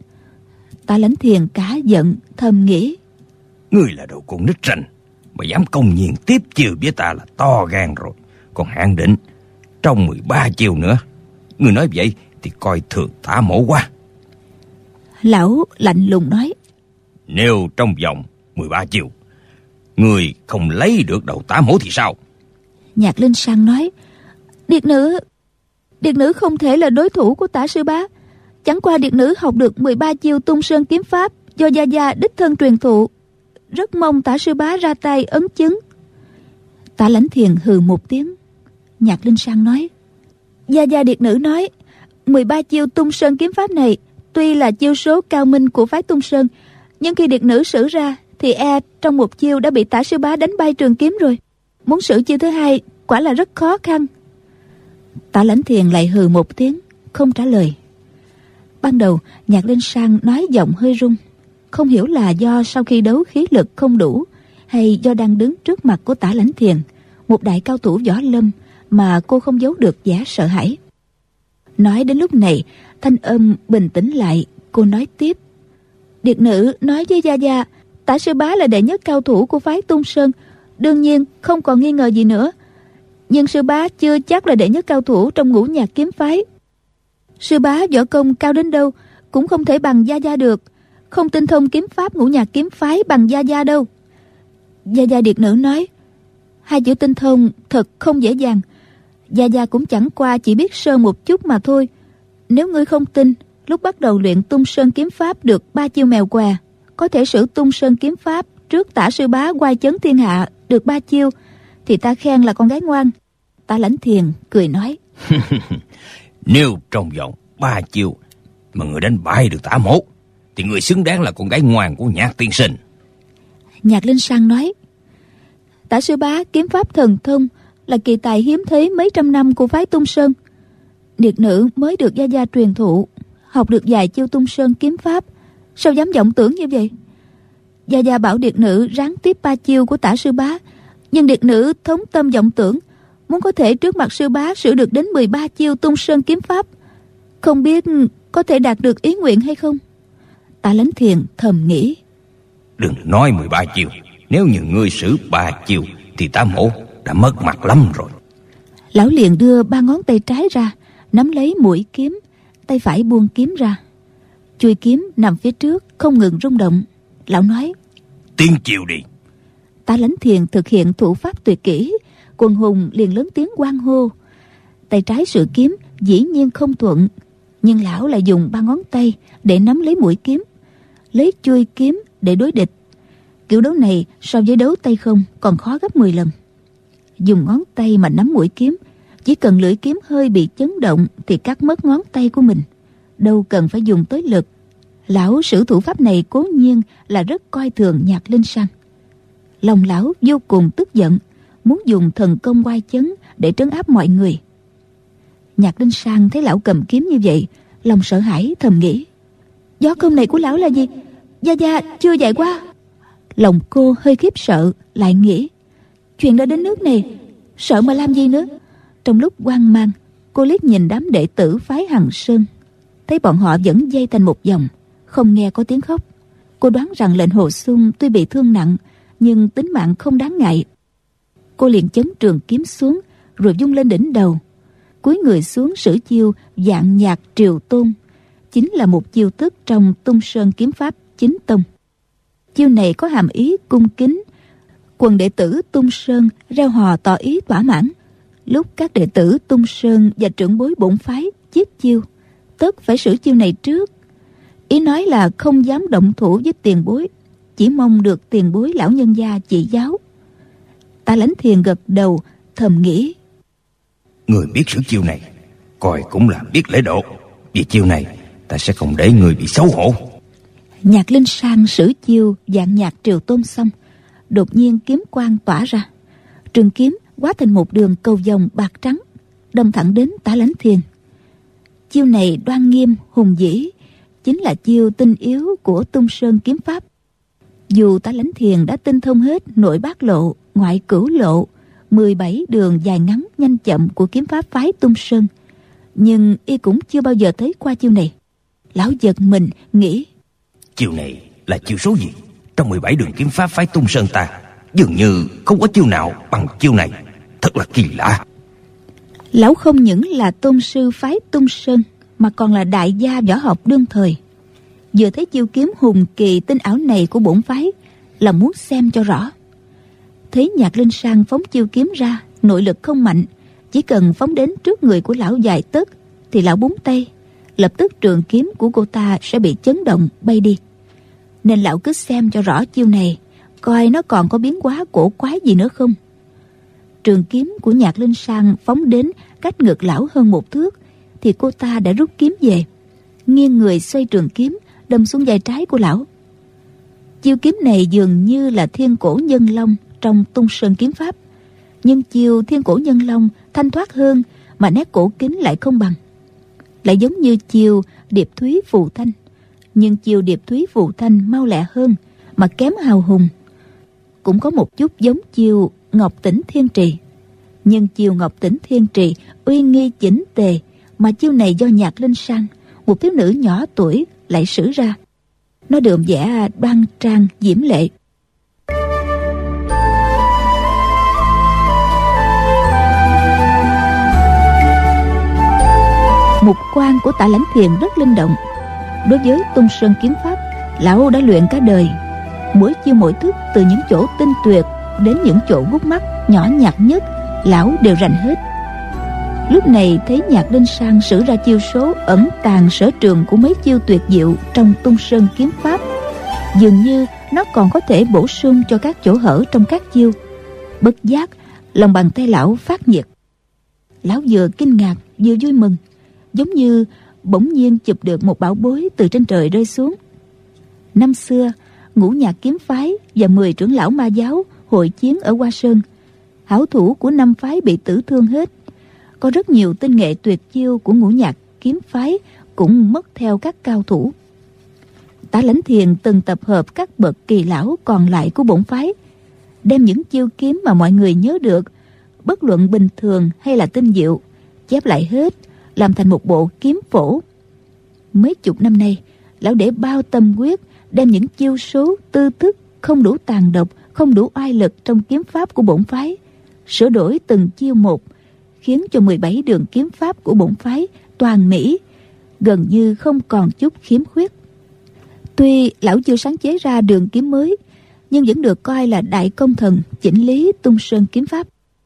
Tả Lãnh Thiền cả giận, thầm nghĩ: Ngươi là đồ con nít ranh, mà dám công nhiên tiếp chiêu với ta là to gan rồi. Còn Hạn Định, trong mười ba chiêu nữa, ngươi nói vậy thì coi thường Tả Mỗ quá. Lão lạnh lùng nói: Nếu trong vòng mười ba chiêu ngươi không lấy được đầu Tả Mỗ thì sao? Nhạc Linh Sang nói: Điệt nữ Điệt nữ không thể là đối thủ của Tả sư bá. Chẳng qua điệt nữ học được mười ba chiêu Tung Sơn kiếm pháp do gia gia đích thân truyền thụ, rất mong Tả sư bá ra tay ấn chứng. Tả Lãnh Thiền hừ một tiếng. Nhạc Linh Sang nói: Gia gia điệt nữ nói mười ba chiêu Tung Sơn kiếm pháp này tuy là chiêu số cao minh của phái Tung Sơn, nhưng khi điệt nữ sử ra thì e trong một chiêu đã bị Tả sư bá đánh bay trường kiếm rồi. Muốn sử chiêu thứ hai quả là rất khó khăn. Tả Lãnh Thiền lại hừ một tiếng, không trả lời. Ban đầu Nhạc Linh Sang nói giọng hơi run, không hiểu là do sau khi đấu khí lực không đủ, hay do đang đứng trước mặt của Tả Lãnh Thiền, một đại cao thủ võ lâm, mà cô không giấu được vẻ sợ hãi. Nói đến lúc này, thanh âm bình tĩnh lại, cô nói tiếp: Điệt nữ nói với gia gia, Tả sư bá là đệ nhất cao thủ của phái Tung Sơn, đương nhiên không còn nghi ngờ gì nữa. Nhưng sư bá chưa chắc là đệ nhất cao thủ trong Ngũ Nhạc kiếm phái. Sư bá võ công cao đến đâu cũng không thể bằng gia gia được, không tinh thông kiếm pháp Ngũ Nhạc kiếm phái bằng gia gia đâu. Gia gia điệt nữ nói, hai chữ tinh thông thật không dễ dàng. Gia gia cũng chẳng qua chỉ biết sơ một chút mà thôi. Nếu ngươi không tin, lúc bắt đầu luyện Tung Sơn kiếm pháp được ba chiêu mèo què, có thể sử Tung Sơn kiếm pháp trước Tả sư bá oai chấn thiên hạ được ba chiêu, thì ta khen là con gái ngoan. Tả Lãnh Thiền cười nói: Nếu trong vòng ba chiêu mà người đánh bại được Tả Mỗ, thì người xứng đáng là con gái ngoan của Nhạc tiên sinh. Nhạc Linh Sang nói: Tả sư bá kiếm pháp thần thông là kỳ tài hiếm thấy mấy trăm năm của phái Tung Sơn. Điệt nữ mới được gia gia truyền thụ, học được vài chiêu Tung Sơn kiếm pháp, sao dám vọng tưởng như vậy? Gia gia bảo điệt nữ ráng tiếp ba chiêu của Tả sư bá, nhưng điệt nữ thống tâm vọng tưởng, muốn có thể trước mặt sư bá sử được đến mười ba chiêu Tung Sơn kiếm pháp, không biết có thể đạt được ý nguyện hay không? Tả Lãnh Thiền thầm nghĩ: Đừng nói mười ba chiêu, nếu như ngươi sử ba chiêu thì Tả Mỗ đã mất mặt lắm rồi. Lão liền đưa ba ngón tay trái ra, nắm lấy mũi kiếm, tay phải buông kiếm ra. Chuôi kiếm nằm phía trước không ngừng rung động. Lão nói: Tiến chiêu đi. Tả Lãnh Thiền thực hiện thủ pháp tuyệt kỹ, quần hùng liền lớn tiếng hoan hô. Tay trái sử kiếm dĩ nhiên không thuận, nhưng lão lại dùng ba ngón tay để nắm lấy mũi kiếm, lấy chuôi kiếm để đối địch. Kiểu đấu này so với đấu tay không còn khó gấp mười lần. Dùng ngón tay mà nắm mũi kiếm, chỉ cần lưỡi kiếm hơi bị chấn động thì cắt mất ngón tay của mình, đâu cần phải dùng tới lực. Lão sử thủ pháp này cố nhiên là rất coi thường Nhạc Linh Sang. Lòng lão vô cùng tức giận, muốn dùng thần công oai chấn để trấn áp mọi người. Nhạc Linh Sang thấy lão cầm kiếm như vậy, lòng sợ hãi thầm nghĩ: Võ công này của lão là gì? Gia gia chưa dạy qua. Lòng cô hơi khiếp sợ, lại nghĩ: chuyện đã đến nước này, sợ mà làm gì nữa. Trong lúc hoang mang, cô liếc nhìn đám đệ tử phái Hằng Sơn, thấy bọn họ vẫn dây thành một vòng, không nghe có tiếng khóc. Cô đoán rằng lệnh Hồ Xung tuy bị thương nặng, nhưng tính mạng không đáng ngại. Cô liền chấn trường kiếm xuống, rồi vung lên đỉnh đầu, cúi người xuống sử chiêu Vạn Nhạc Triều Tôn, chính là một chiêu thức trong Tung Sơn kiếm pháp chính tông. Chiêu này có hàm ý cung kính. Quần đệ tử Tung Sơn reo hò tỏ ý thỏa mãn. Lúc các đệ tử Tung Sơn và trưởng bối bổn phái chiết chiêu, tất phải sử chiêu này trước. Ý nói là không dám động thủ với tiền bối, chỉ mong được tiền bối lão nhân gia chỉ giáo. Tạ Lãnh Thiền gật đầu thầm nghĩ: Người biết sử chiêu này, coi cũng là biết lễ độ. Vì chiêu này ta sẽ không để người bị xấu hổ. Nhạc Linh Sang sử chiêu Vạn Nhạc Triều Tôn xong, đột nhiên kiếm quang tỏa ra, trường kiếm hóa thành một đường cầu vồng bạc trắng, đâm thẳng đến Tạ Lãnh Thiền. Chiêu này đoan nghiêm hùng vĩ, chính là chiêu tinh yếu của Tung Sơn kiếm pháp. Dù Tạ Lãnh Thiền đã tinh thông hết nội bát lộ, ngoại cửu lộ, mười bảy đường dài ngắn nhanh chậm của kiếm pháp phái Tung Sơn, nhưng y cũng chưa bao giờ thấy qua chiêu này. Lão giật mình nghĩ: Chiêu này là chiêu số gì? Trong mười bảy đường kiếm pháp phái Tung Sơn ta dường như không có chiêu nào bằng chiêu này. Thật là kỳ lạ. Lão không những là tôn sư phái Tung Sơn, mà còn là đại gia võ học đương thời. Vừa thấy chiêu kiếm hùng kỳ tinh ảo này của bổn phái là muốn xem cho rõ. Thấy Nhạc Linh Sang phóng chiêu kiếm ra, nội lực không mạnh, chỉ cần phóng đến trước người của lão vài tấc thì lão búng tay, lập tức trường kiếm của cô ta sẽ bị chấn động bay đi. Nên lão cứ xem cho rõ chiêu này, coi nó còn có biến hóa cổ quái gì nữa không. Trường kiếm của Nhạc Linh Sang phóng đến cách ngực lão hơn một thước thì cô ta đã rút kiếm về, nghiêng người xoay trường kiếm đâm xuống vai trái của lão. Chiêu kiếm này dường như là thiên cổ nhân long trong Tung Sơn kiếm pháp, nhưng chiêu thiên cổ nhân long thanh thoát hơn, mà nét cổ kính lại không bằng. Lại giống như chiêu điệp thúy phù thanh, nhưng chiêu điệp thúy phù thanh mau lẹ hơn mà kém hào hùng. Cũng có một chút giống chiêu ngọc tỉnh thiên trì, nhưng chiêu ngọc tỉnh thiên trì uy nghi chỉnh tề, mà chiêu này do Nhạc Linh Sang, một thiếu nữ nhỏ tuổi, lại sử ra. Nó đượm vẻ đoan trang diễm lệ. Mục quan của Tạ Lãnh Thiền rất linh động. Đối với Tung Sơn kiếm pháp, lão đã luyện cả đời, mỗi chiêu mỗi thức, từ những chỗ tinh tuyệt đến những chỗ gút mắt nhỏ nhặt nhất, lão đều rành hết. Lúc này thấy Nhạc Linh Sang sử ra chiêu số ẩn tàng sở trường của mấy chiêu tuyệt diệu trong Tung Sơn kiếm pháp, dường như nó còn có thể bổ sung cho các chỗ hở trong các chiêu. Bất giác lòng bàn tay lão phát nhiệt. Lão vừa kinh ngạc vừa vui mừng, giống như bỗng nhiên chụp được một bảo bối từ trên trời rơi xuống. Năm xưa Ngũ Nhạc kiếm phái và mười trưởng lão ma giáo hội chiến ở Hoa Sơn, hảo thủ của năm phái bị tử thương hết. Có rất nhiều tinh nghệ tuyệt chiêu của Ngũ Nhạc kiếm phái cũng mất theo các cao thủ. Tạ Lãnh Thiền từng tập hợp các bậc kỳ lão còn lại của bổn phái, đem những chiêu kiếm mà mọi người nhớ được, bất luận bình thường hay là tinh diệu, chép lại hết, làm thành một bộ kiếm phổ. Mấy chục năm nay, lão để bao tâm huyết đem những chiêu số tư thức không đủ tàn độc, không đủ oai lực trong kiếm pháp của bổn phái, sửa đổi từng chiêu một, khiến cho mười bảy đường kiếm pháp của bổn phái toàn mỹ, gần như không còn chút khiếm khuyết. Tuy lão chưa sáng chế ra đường kiếm mới, nhưng vẫn được coi là đại công thần chỉnh lý Tung Sơn kiếm pháp.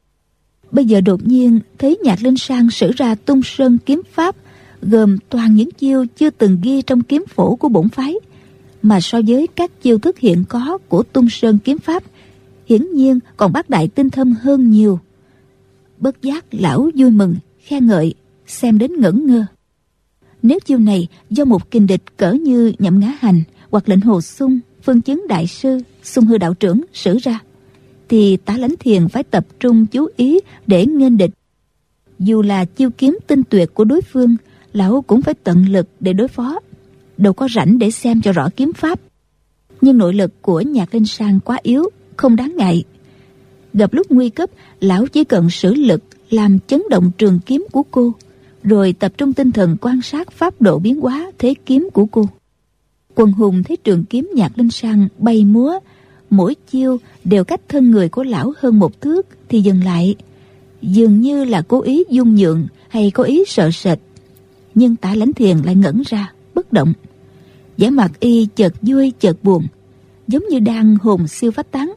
Bây giờ đột nhiên thấy Nhạc Linh Sang sử ra Tung Sơn kiếm pháp, gồm toàn những chiêu chưa từng ghi trong kiếm phổ của bổn phái, mà so với các chiêu thức hiện có của Tung Sơn kiếm pháp, hiển nhiên còn bác đại tinh thâm hơn nhiều. Bất giác lão vui mừng khen ngợi, xem đến ngẩn ngơ. Nếu chiêu này do một kình địch cỡ như Nhậm Ngã Hành hoặc Lệnh Hồ Sung, Phương Chứng đại sư, Xung Hư đạo trưởng sử ra, thì Tạ Lãnh Thiền phải tập trung chú ý để nghênh địch. Dù là chiêu kiếm tinh tuyệt của đối phương, lão cũng phải tận lực để đối phó, đâu có rảnh để xem cho rõ kiếm pháp. Nhưng nội lực của Nhạc Linh Sang quá yếu, không đáng ngại. Gặp lúc nguy cấp, lão chỉ cần sử lực làm chấn động trường kiếm của cô, rồi tập trung tinh thần quan sát pháp độ biến hóa thế kiếm của cô. Quần hùng thấy trường kiếm Nhạc Linh Sang bay múa, mỗi chiêu đều cách thân người của lão hơn một thước thì dừng lại, dường như là cố ý dung nhượng hay có ý sợ sệt. Nhưng Tạ Lãnh Thiền lại ngẩn ra bất động, vẻ mặt y chợt vui chợt buồn, giống như đang hồn siêu phách tán.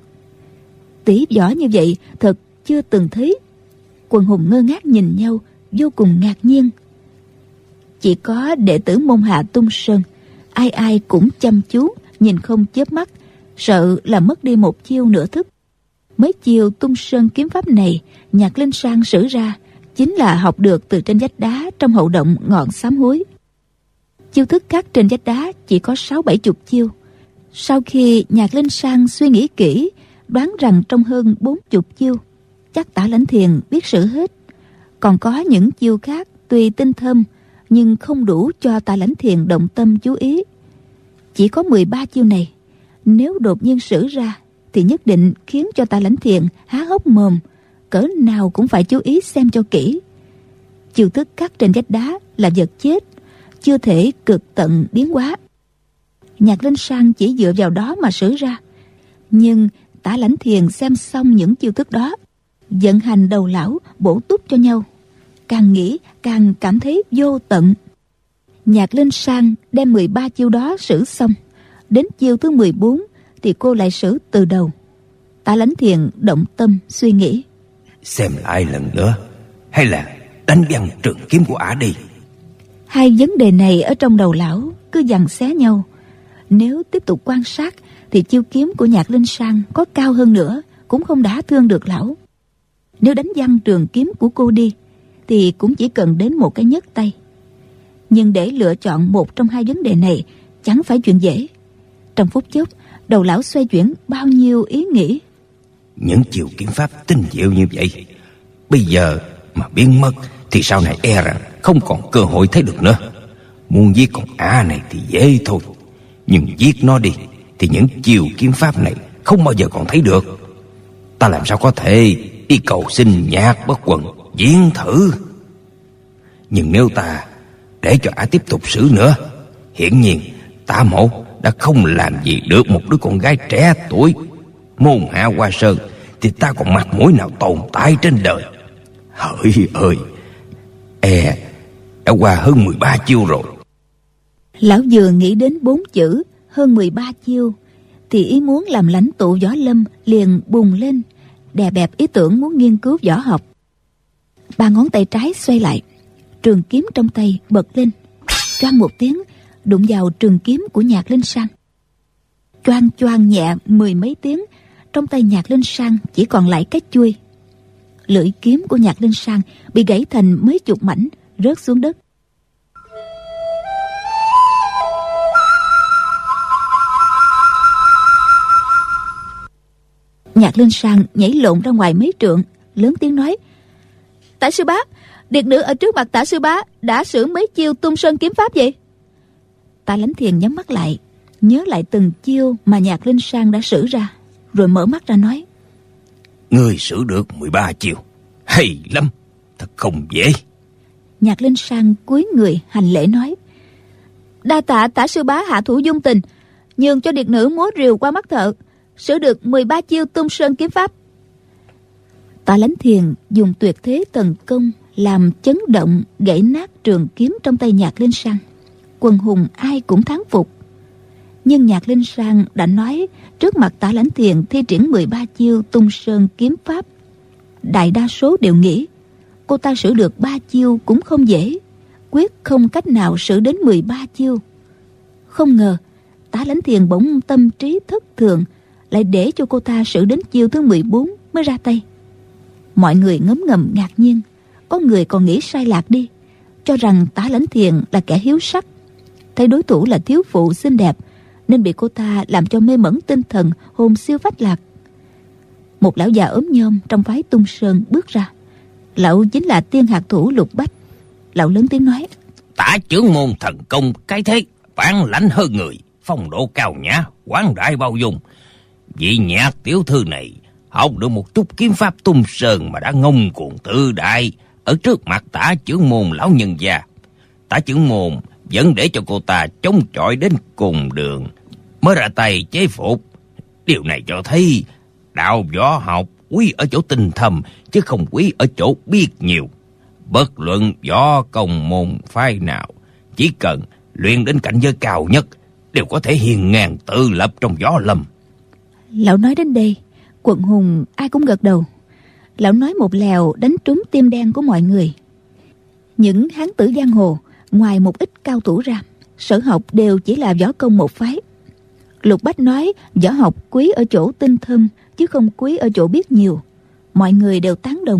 Tỷ võ như vậy thật chưa từng thấy. Quần hùng ngơ ngác nhìn nhau, vô cùng ngạc nhiên. Chỉ có đệ tử môn hạ Tung Sơn, ai ai cũng chăm chú, nhìn không chớp mắt, sợ là mất đi một chiêu nửa thức. Mấy chiêu Tung Sơn kiếm pháp này, Nhạc Linh Sang sử ra chính là học được từ trên vách đá trong hậu động ngọn sám hối. Chiêu thức khác trên vách đá chỉ có sáu bảy chục chiêu. Sau khi Nhạc Linh Sang suy nghĩ kỹ, đoán rằng trong hơn bốn chục chiêu, chắc Tả Lãnh Thiền biết sử hết. Còn có những chiêu khác tuy tinh thâm, nhưng không đủ cho Tả Lãnh Thiền động tâm chú ý. Chỉ có mười ba chiêu này, nếu đột nhiên sử ra thì nhất định khiến cho Tả Lãnh Thiền há hốc mồm, cỡ nào cũng phải chú ý xem cho kỹ. Chiêu thức cắt trên vách đá là vật chết, chưa thể cực tận biến hóa. Nhạc Linh Sang chỉ dựa vào đó mà sử ra. Nhưng Tả Lãnh Thiền xem xong những chiêu thức đó, vận hành đầu lão bổ túc cho nhau, càng nghĩ càng cảm thấy vô tận. Nhạc Linh Sang đem mười ba chiêu đó sử xong, đến chiêu thứ mười bốn thì cô lại sử từ đầu. Tả Lãnh Thiền động tâm suy nghĩ, xem lại lần nữa, hay là đánh văng trường kiếm của ả đi. Hai vấn đề này ở trong đầu lão cứ giằng xé nhau. Nếu tiếp tục quan sát thì chiêu kiếm của Nhạc Linh Sang có cao hơn nữa cũng không đả thương được lão. Nếu đánh văng trường kiếm của cô đi thì cũng chỉ cần đến một cái nhấc tay. Nhưng để lựa chọn một trong hai vấn đề này chẳng phải chuyện dễ. Trong phút chốc, đầu lão xoay chuyển bao nhiêu ý nghĩ. Những chiều kiếm pháp tinh diệu như vậy, bây giờ mà biến mất thì sau này e rằng không còn cơ hội thấy được nữa. Muốn giết con ả này thì dễ thôi, nhưng giết nó đi thì những chiều kiếm pháp này không bao giờ còn thấy được. Ta làm sao có thể đi cầu xin Nhạc Bất Quần diễn thử. Nhưng nếu ta để cho ả tiếp tục xử nữa, hiển nhiên Tạ Mộ đã không làm gì được một đứa con gái trẻ tuổi môn hạ Hoa Sơn, thì ta còn mặt mũi nào tồn tại trên đời. Hỡi ơi, e đã qua hơn mười ba chiêu rồi. Lão vừa nghĩ đến bốn chữ hơn mười ba chiêu thì ý muốn làm lãnh tụ võ lâm liền bùng lên, đè bẹp ý tưởng muốn nghiên cứu võ học. Ba ngón tay trái xoay lại, trường kiếm trong tay bật lên, choang một tiếng đụng vào trường kiếm của Nhạc Linh Sang. Choang choang nhẹ mười mấy tiếng, trong tay Nhạc Linh Sang chỉ còn lại cái chuôi. Lưỡi kiếm của Nhạc Linh Sang bị gãy thành mấy chục mảnh, rớt xuống đất. Nhạc Linh Sang nhảy lộn ra ngoài mấy trượng, lớn tiếng nói: Tả sư bá, điệt nữ ở trước mặt Tả sư bá đã sử mấy chiêu Tung Sơn kiếm pháp vậy? Tả Lãnh Thiền nhắm mắt lại, nhớ lại từng chiêu mà Nhạc Linh Sang đã sử ra, rồi mở mắt ra nói: Ngươi sử được mười ba chiêu, hay lắm, thật không dễ. Nhạc Linh Sang cúi người hành lễ nói: Đa tạ Tả sư bá hạ thủ dung tình, nhường cho điệt nữ múa rìu qua mắt thợ, sử được mười ba chiêu Tung Sơn kiếm pháp. Tả Lãnh Thiền dùng tuyệt thế tần công làm chấn động gãy nát trường kiếm trong tay Nhạc Linh Sang. Quần hùng ai cũng thán phục. Nhưng Nhạc Linh Sang đã nói trước mặt Tả Lãnh Thiền thi triển mười ba chiêu Tung Sơn kiếm pháp. Đại đa số đều nghĩ cô ta sử được ba chiêu cũng không dễ, quyết không cách nào sử đến mười ba chiêu. Không ngờ Tả Lãnh Thiền bỗng tâm trí thất thường, lại để cho cô ta sử đến chiêu thứ mười bốn mới ra tay. Mọi người ngấm ngầm ngạc nhiên, có người còn nghĩ sai lạc đi, cho rằng Tả Lãnh Thiền là kẻ hiếu sắc, thấy đối thủ là thiếu phụ xinh đẹp nên bị cô ta làm cho mê mẩn tinh thần, hồn siêu phách lạc. Một lão già ốm nhom trong phái Tung Sơn bước ra. Lão chính là tiên hạt thủ Lục Bách. Lão lớn tiếng nói: Tả trưởng môn thần công cái thế, bản lãnh hơn người, phong độ cao nhã, quảng đại bao dung. Vị Nhạc tiểu thư này học được một chút kiếm pháp Tung Sơn mà đã ngông cuồng tự đại ở trước mặt Tả trưởng môn lão nhân gia. Tả trưởng môn vẫn để cho cô ta chống chọi đến cùng đường mới ra tay chế phục. Điều này cho thấy đạo võ học quý ở chỗ tinh thâm, chứ không quý ở chỗ biết nhiều. Bất luận võ công môn phái nào, chỉ cần luyện đến cảnh giới cao nhất đều có thể hiền ngang tự lập trong võ lâm, Lão nói đến đây, quần hùng ai cũng gật đầu. Lão nói một lèo đánh trúng tim đen của mọi người. Những hán tử giang hồ, ngoài một ít cao thủ ra, sở học đều chỉ là võ công một phái. Lục Bách nói võ học quý ở chỗ tinh thâm, chứ không quý ở chỗ biết nhiều. Mọi người đều tán đồng.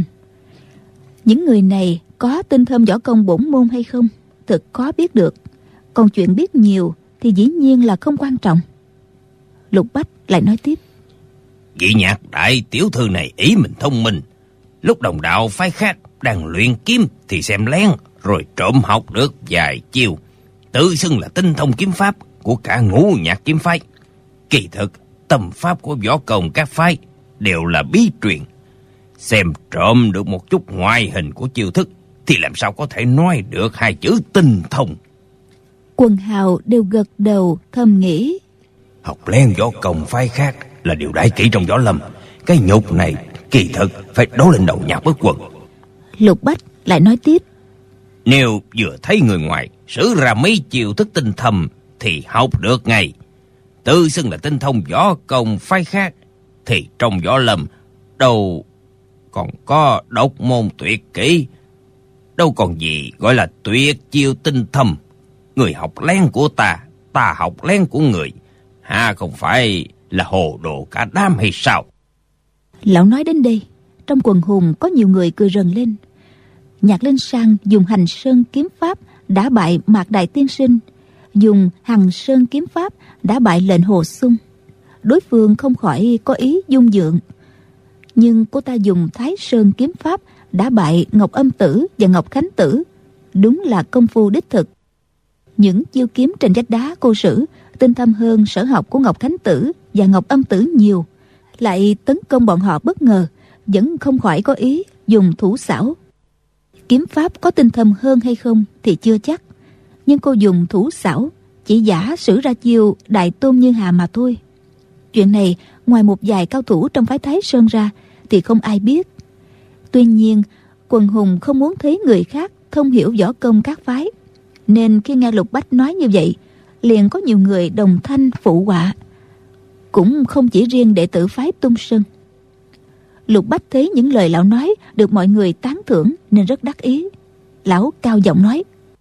Những người này có tinh thâm võ công bổn môn hay không, thực khó biết được. Còn chuyện biết nhiều thì dĩ nhiên là không quan trọng. Lục Bách lại nói tiếp: Vị Nhạc đại tiểu thư này ý mình thông minh. Lúc đồng đạo phái khác đang luyện kiếm thì xem lén, rồi trộm học được vài chiêu, tự xưng là tinh thông kiếm pháp của cả Ngũ Nhạc kiếm phái. Kỳ thực tâm pháp của võ công các phái đều là bí truyền. Xem trộm được một chút ngoại hình của chiêu thức thì làm sao có thể nói được hai chữ tinh thông. Quần hào đều gật đầu thầm nghĩ: Học lén võ công phái khác là điều đại kỷ trong võ lâm. Cái nhục này kỳ thực phải đổ lên đầu Nhạc Bất Quần. Lục Bách lại nói tiếp: Nếu vừa thấy người ngoài sử ra mấy chiêu thức tinh thâm thì học được ngay. Tự xưng là tinh thông võ công phái khác thì trong võ lâm đâu còn có độc môn tuyệt kỹ, đâu còn gì gọi là tuyệt chiêu tinh thâm. Người học lén của ta, ta học lén của người, ha không phải là hồ đồ cả đám hay sao? Lão nói đến đây, trong quần hùng có nhiều người cười rần lên. Nhạc Linh Sang dùng Hành Sơn kiếm pháp đã bại Mạc Đại tiên sinh, dùng Hằng Sơn kiếm pháp đã bại Lệnh Hồ Xung. Đối phương không khỏi có ý dung dưỡng. Nhưng cô ta dùng Thái Sơn kiếm pháp đã bại Ngọc Âm Tử và Ngọc Khánh Tử, đúng là công phu đích thực. Những chiêu kiếm trên vách đá cô sử tinh thâm hơn sở học của Ngọc Khánh Tử và Ngọc Âm Tử nhiều, lại tấn công bọn họ bất ngờ, vẫn không khỏi có ý dùng thủ xảo. Kiếm pháp có tinh thâm hơn hay không thì chưa chắc, nhưng cô dùng thủ xảo chỉ giả sử ra chiêu Đại Tôn Như Hà mà thôi. Chuyện này ngoài một vài cao thủ trong phái Thái Sơn ra thì không ai biết. Tuy nhiên quần hùng không muốn thấy người khác thông hiểu võ công các phái, nên khi nghe Lục Bách nói như vậy, liền có nhiều người đồng thanh phụ họa. Cũng không chỉ riêng đệ tử phái Tung Sơn. Lục Bách thấy những lời lão nói được mọi người tán thưởng nên rất đắc ý. Lão cao giọng nói: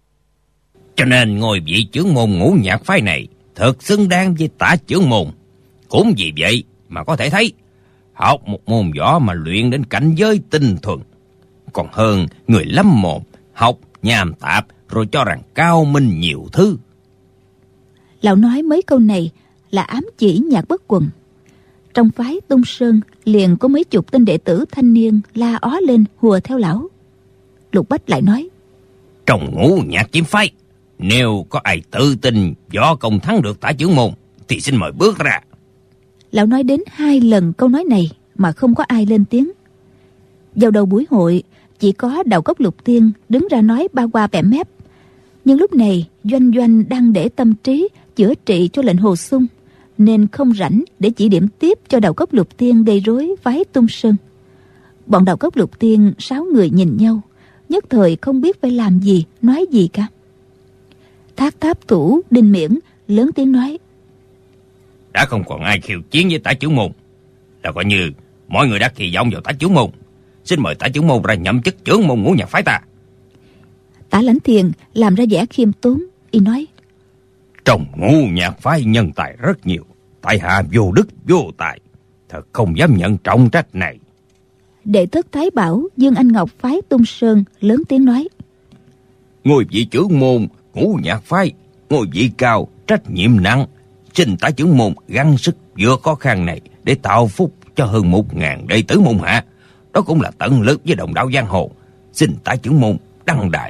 Cho nên ngôi vị trưởng môn Ngũ Nhạc phái này thật xứng đáng với Tả trưởng môn. Cũng vì vậy mà có thể thấy, học một môn võ mà luyện đến cảnh giới tinh thuần còn hơn người lâm mồm học nhàm tạp rồi cho rằng cao minh nhiều thứ. Lão nói mấy câu này là ám chỉ Nhạc Bất Quần. Trong phái Tung Sơn liền có mấy chục tên đệ tử thanh niên la ó lên hùa theo lão. Lục Bách lại nói: Trong Ngũ Nhạc kiếm phái, nếu có ai tự tin võ công thắng được Tả trưởng môn thì xin mời bước ra. Lão nói đến hai lần câu nói này mà không có ai lên tiếng. Vào đầu buổi hội chỉ có Đào Cốc Lục Tiên đứng ra nói ba qua bẻ mép. Nhưng lúc này Doanh Doanh đang để tâm trí chữa trị cho Lệnh Hồ Xung, nên không rảnh để chỉ điểm tiếp cho Đào Cốc Lục Tiên gây rối phái Tung Sơn. Bọn Đào Cốc Lục Tiên sáu người nhìn nhau, nhất thời không biết phải làm gì, nói gì cả. Thác Tháp Thủ Đinh Miễn lớn tiếng nói: Đã không còn ai khiêu chiến với Tả trưởng môn, là coi như mọi người đã kỳ vọng vào Tả trưởng môn. Xin mời Tả trưởng môn ra nhậm chức trưởng môn Ngũ Nhạc phái ta. Tả Lãnh Thiền làm ra vẻ khiêm tốn, y nói: Trong Ngũ Nhạc phái nhân tài rất nhiều, tại hạ vô đức vô tài, thật không dám nhận trọng trách này. Đệ thất Thái Bảo Dương Anh Ngọc phái Tung Sơn lớn tiếng nói: Ngôi vị trưởng môn Ngũ Nhạc phái, ngôi vị cao, trách nhiệm nặng, xin Tả trưởng môn gắng sức vượt khó khăn này để tạo phúc cho hơn một ngàn đệ tử môn hạ. Đó cũng là tận lực với đồng đạo giang hồ. Xin Tả trưởng môn đăng đại.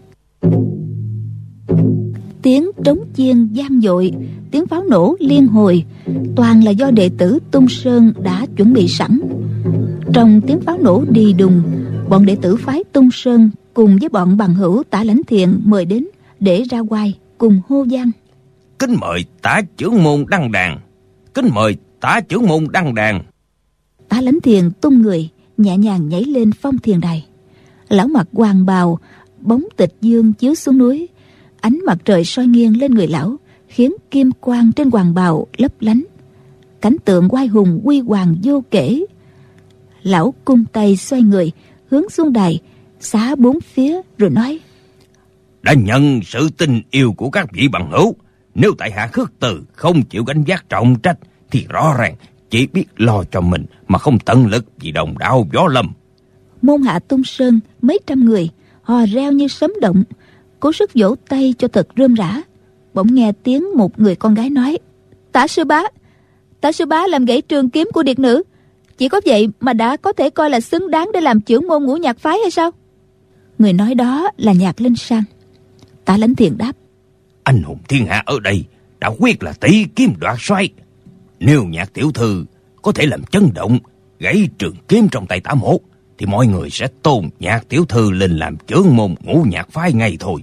Tiếng trống chiên vang dội, tiếng pháo nổ liên hồi, toàn là do đệ tử Tung Sơn đã chuẩn bị sẵn. Trong tiếng pháo nổ đi đùng, bọn đệ tử phái Tung Sơn cùng với bọn bằng hữu Tả Lãnh Thiện mời đến để ra oai, cùng hô vang: Kính mời Tả trưởng môn đăng đàn, kính mời Tả trưởng môn đăng đàn. Tả Lãnh Thiện tung người nhẹ nhàng nhảy lên phong thiền đài. Lão mặc hoàng bào, bóng tịch dương chiếu xuống núi, ánh mặt trời soi nghiêng lên người lão, khiến kim quang trên hoàng bào lấp lánh. cảnh tượng oai hùng huy hoàng vô kể. Lão cung tay xoay người hướng xuống đài, xá bốn phía rồi nói: Đã nhận sự tình yêu của các vị bằng hữu, nếu tại hạ khước từ không chịu gánh vác trọng trách thì rõ ràng chỉ biết lo cho mình mà không tận lực vì đồng đạo võ lâm. Môn hạ Tung Sơn mấy trăm người hò reo như sấm động, cố sức vỗ tay cho thật rơm rã. Bỗng nghe tiếng một người con gái nói: Tả sư bá, Tả sư bá làm gãy trường kiếm của điệt nữ, chỉ có vậy mà đã có thể coi là xứng đáng để làm trưởng môn Ngũ Nhạc phái hay sao? Người nói đó là Nhạc Linh Sang. Tả Lãnh Thiền đáp: Anh hùng thiên hạ ở đây đã quyết là tỷ kiếm đoạt xoay. Nếu Nhạc tiểu thư có thể làm chấn động gãy trường kiếm trong tay Tả mỗ, thì mọi người sẽ tôn Nhạc tiểu thư lên làm trưởng môn Ngũ Nhạc phái ngay thôi.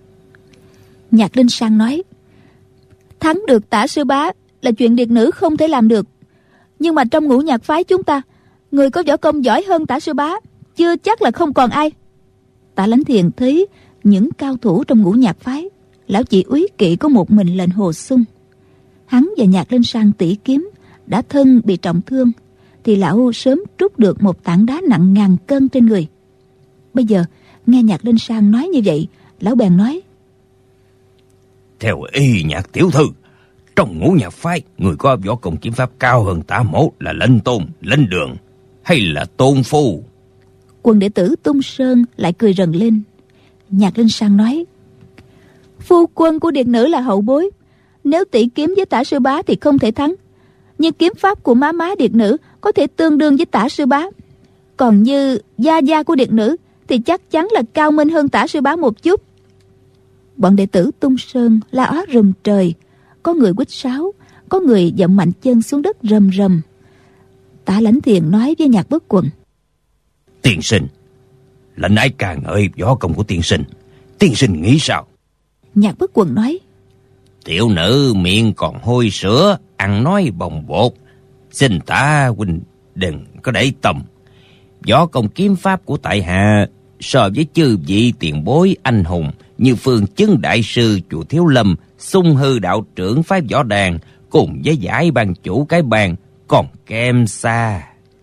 Nhạc Linh Sang nói: Thắng được Tả sư bá là chuyện điệt nữ không thể làm được, nhưng mà trong Ngũ Nhạc phái chúng ta, người có võ công giỏi hơn Tả sư bá chưa chắc là không còn ai. Tả Lãnh Thiền thấy những cao thủ trong Ngũ Nhạc phái, lão chỉ úy kỵ có một mình lệnh Hồ Xung. Hắn và Nhạc Linh Sang tỷ kiếm đã thân bị trọng thương, thì lão sớm trút được một tảng đá nặng ngàn cân trên người. Bây giờ nghe Nhạc Linh Sang nói như vậy, lão bèn nói: Theo y Nhạc tiểu thư, trong Ngũ Nhạc phái, người có võ công kiếm pháp cao hơn Tả mỗ là Lệnh Tôn, Lệnh Đường hay là Tôn Phu? Quần đệ tử Tung Sơn lại cười rần lên. Nhạc Linh Sang nói: Phu quân của điệt nữ là hậu bối, nếu tỷ kiếm với Tả sư bá thì không thể thắng, nhưng kiếm pháp của má má điệt nữ có thể tương đương với Tả sư bá. Còn như gia gia của điệt nữ thì chắc chắn là cao minh hơn Tả sư bá một chút. Bọn đệ tử Tung Sơn la ó rùm trời, có người quýt sáo, có người dậm mạnh chân xuống đất rầm rầm. Tả Lãnh Thiền nói với Nhạc Bất Quần: Tiên sinh, lệnh ái ca ngợi võ công của tiên sinh, tiên sinh nghĩ sao? Nhạc Bất Quần nói: Tiểu nữ miệng còn hôi sữa, ăn nói bồng bột, xin Tả huynh đừng có để tâm. Võ công kiếm pháp của tại hạ so với chư vị tiền bối anh hùng như Phương Chứng đại sư chùa Thiếu Lâm, Xung Hư đạo trưởng phái Võ Đàn cùng với giải ban chủ cái bàn còn kém xa.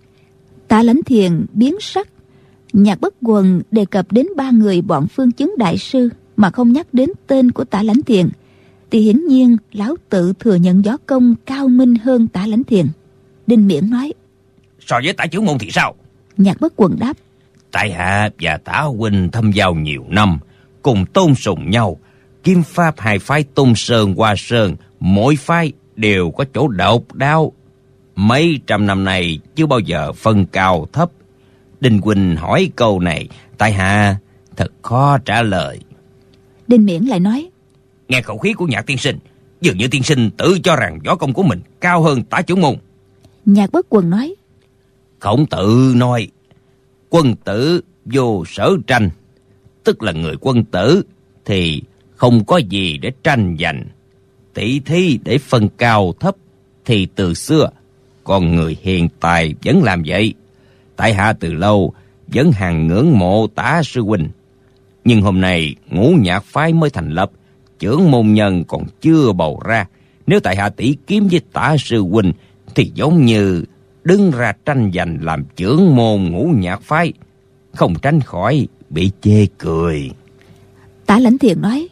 Tả Lãnh Thiền biến sắc. Nhạc Bất Quần đề cập đến ba người bọn Phương Chứng đại sư mà không nhắc đến tên của Tả Lãnh Thiền, thì hiển nhiên lão tự thừa nhận võ công cao minh hơn Tả Lãnh Thiền. Đinh Miễn nói: So với Tả trưởng môn thì sao? Nhạc Bất Quần đáp: Tại hạ và Tả huynh thâm giao nhiều năm, cùng tôn sùng nhau. Kiếm pháp hai phái Tung Sơn, Hoa Sơn, mỗi phái đều có chỗ độc đáo. Mấy trăm năm này chưa bao giờ phân cao thấp. Đinh huynh hỏi câu này, tại hạ thật khó trả lời. Đinh Miễn lại nói: Nghe khẩu khí của Nhạc tiên sinh, dường như tiên sinh tự cho rằng võ công của mình cao hơn Tả trưởng môn. Nhạc Bất Quần nói: Khổng Tử nói, quân tử vô sở tranh, tức là người quân tử thì không có gì để tranh giành. Tỷ thí để phân cao thấp thì từ xưa con người hiện tại vẫn làm vậy. Tại hạ từ lâu vẫn hằng ngưỡng mộ Tả sư huynh, nhưng hôm nay Ngũ Nhạc phái mới thành lập, trưởng môn nhân còn chưa bầu ra. Nếu tại hạ tỷ kiếm với Tả sư huynh thì giống như đứng ra tranh giành làm trưởng môn Ngũ Nhạc phái, không tránh khỏi bị chê cười. Tả Lãnh Thiền nói: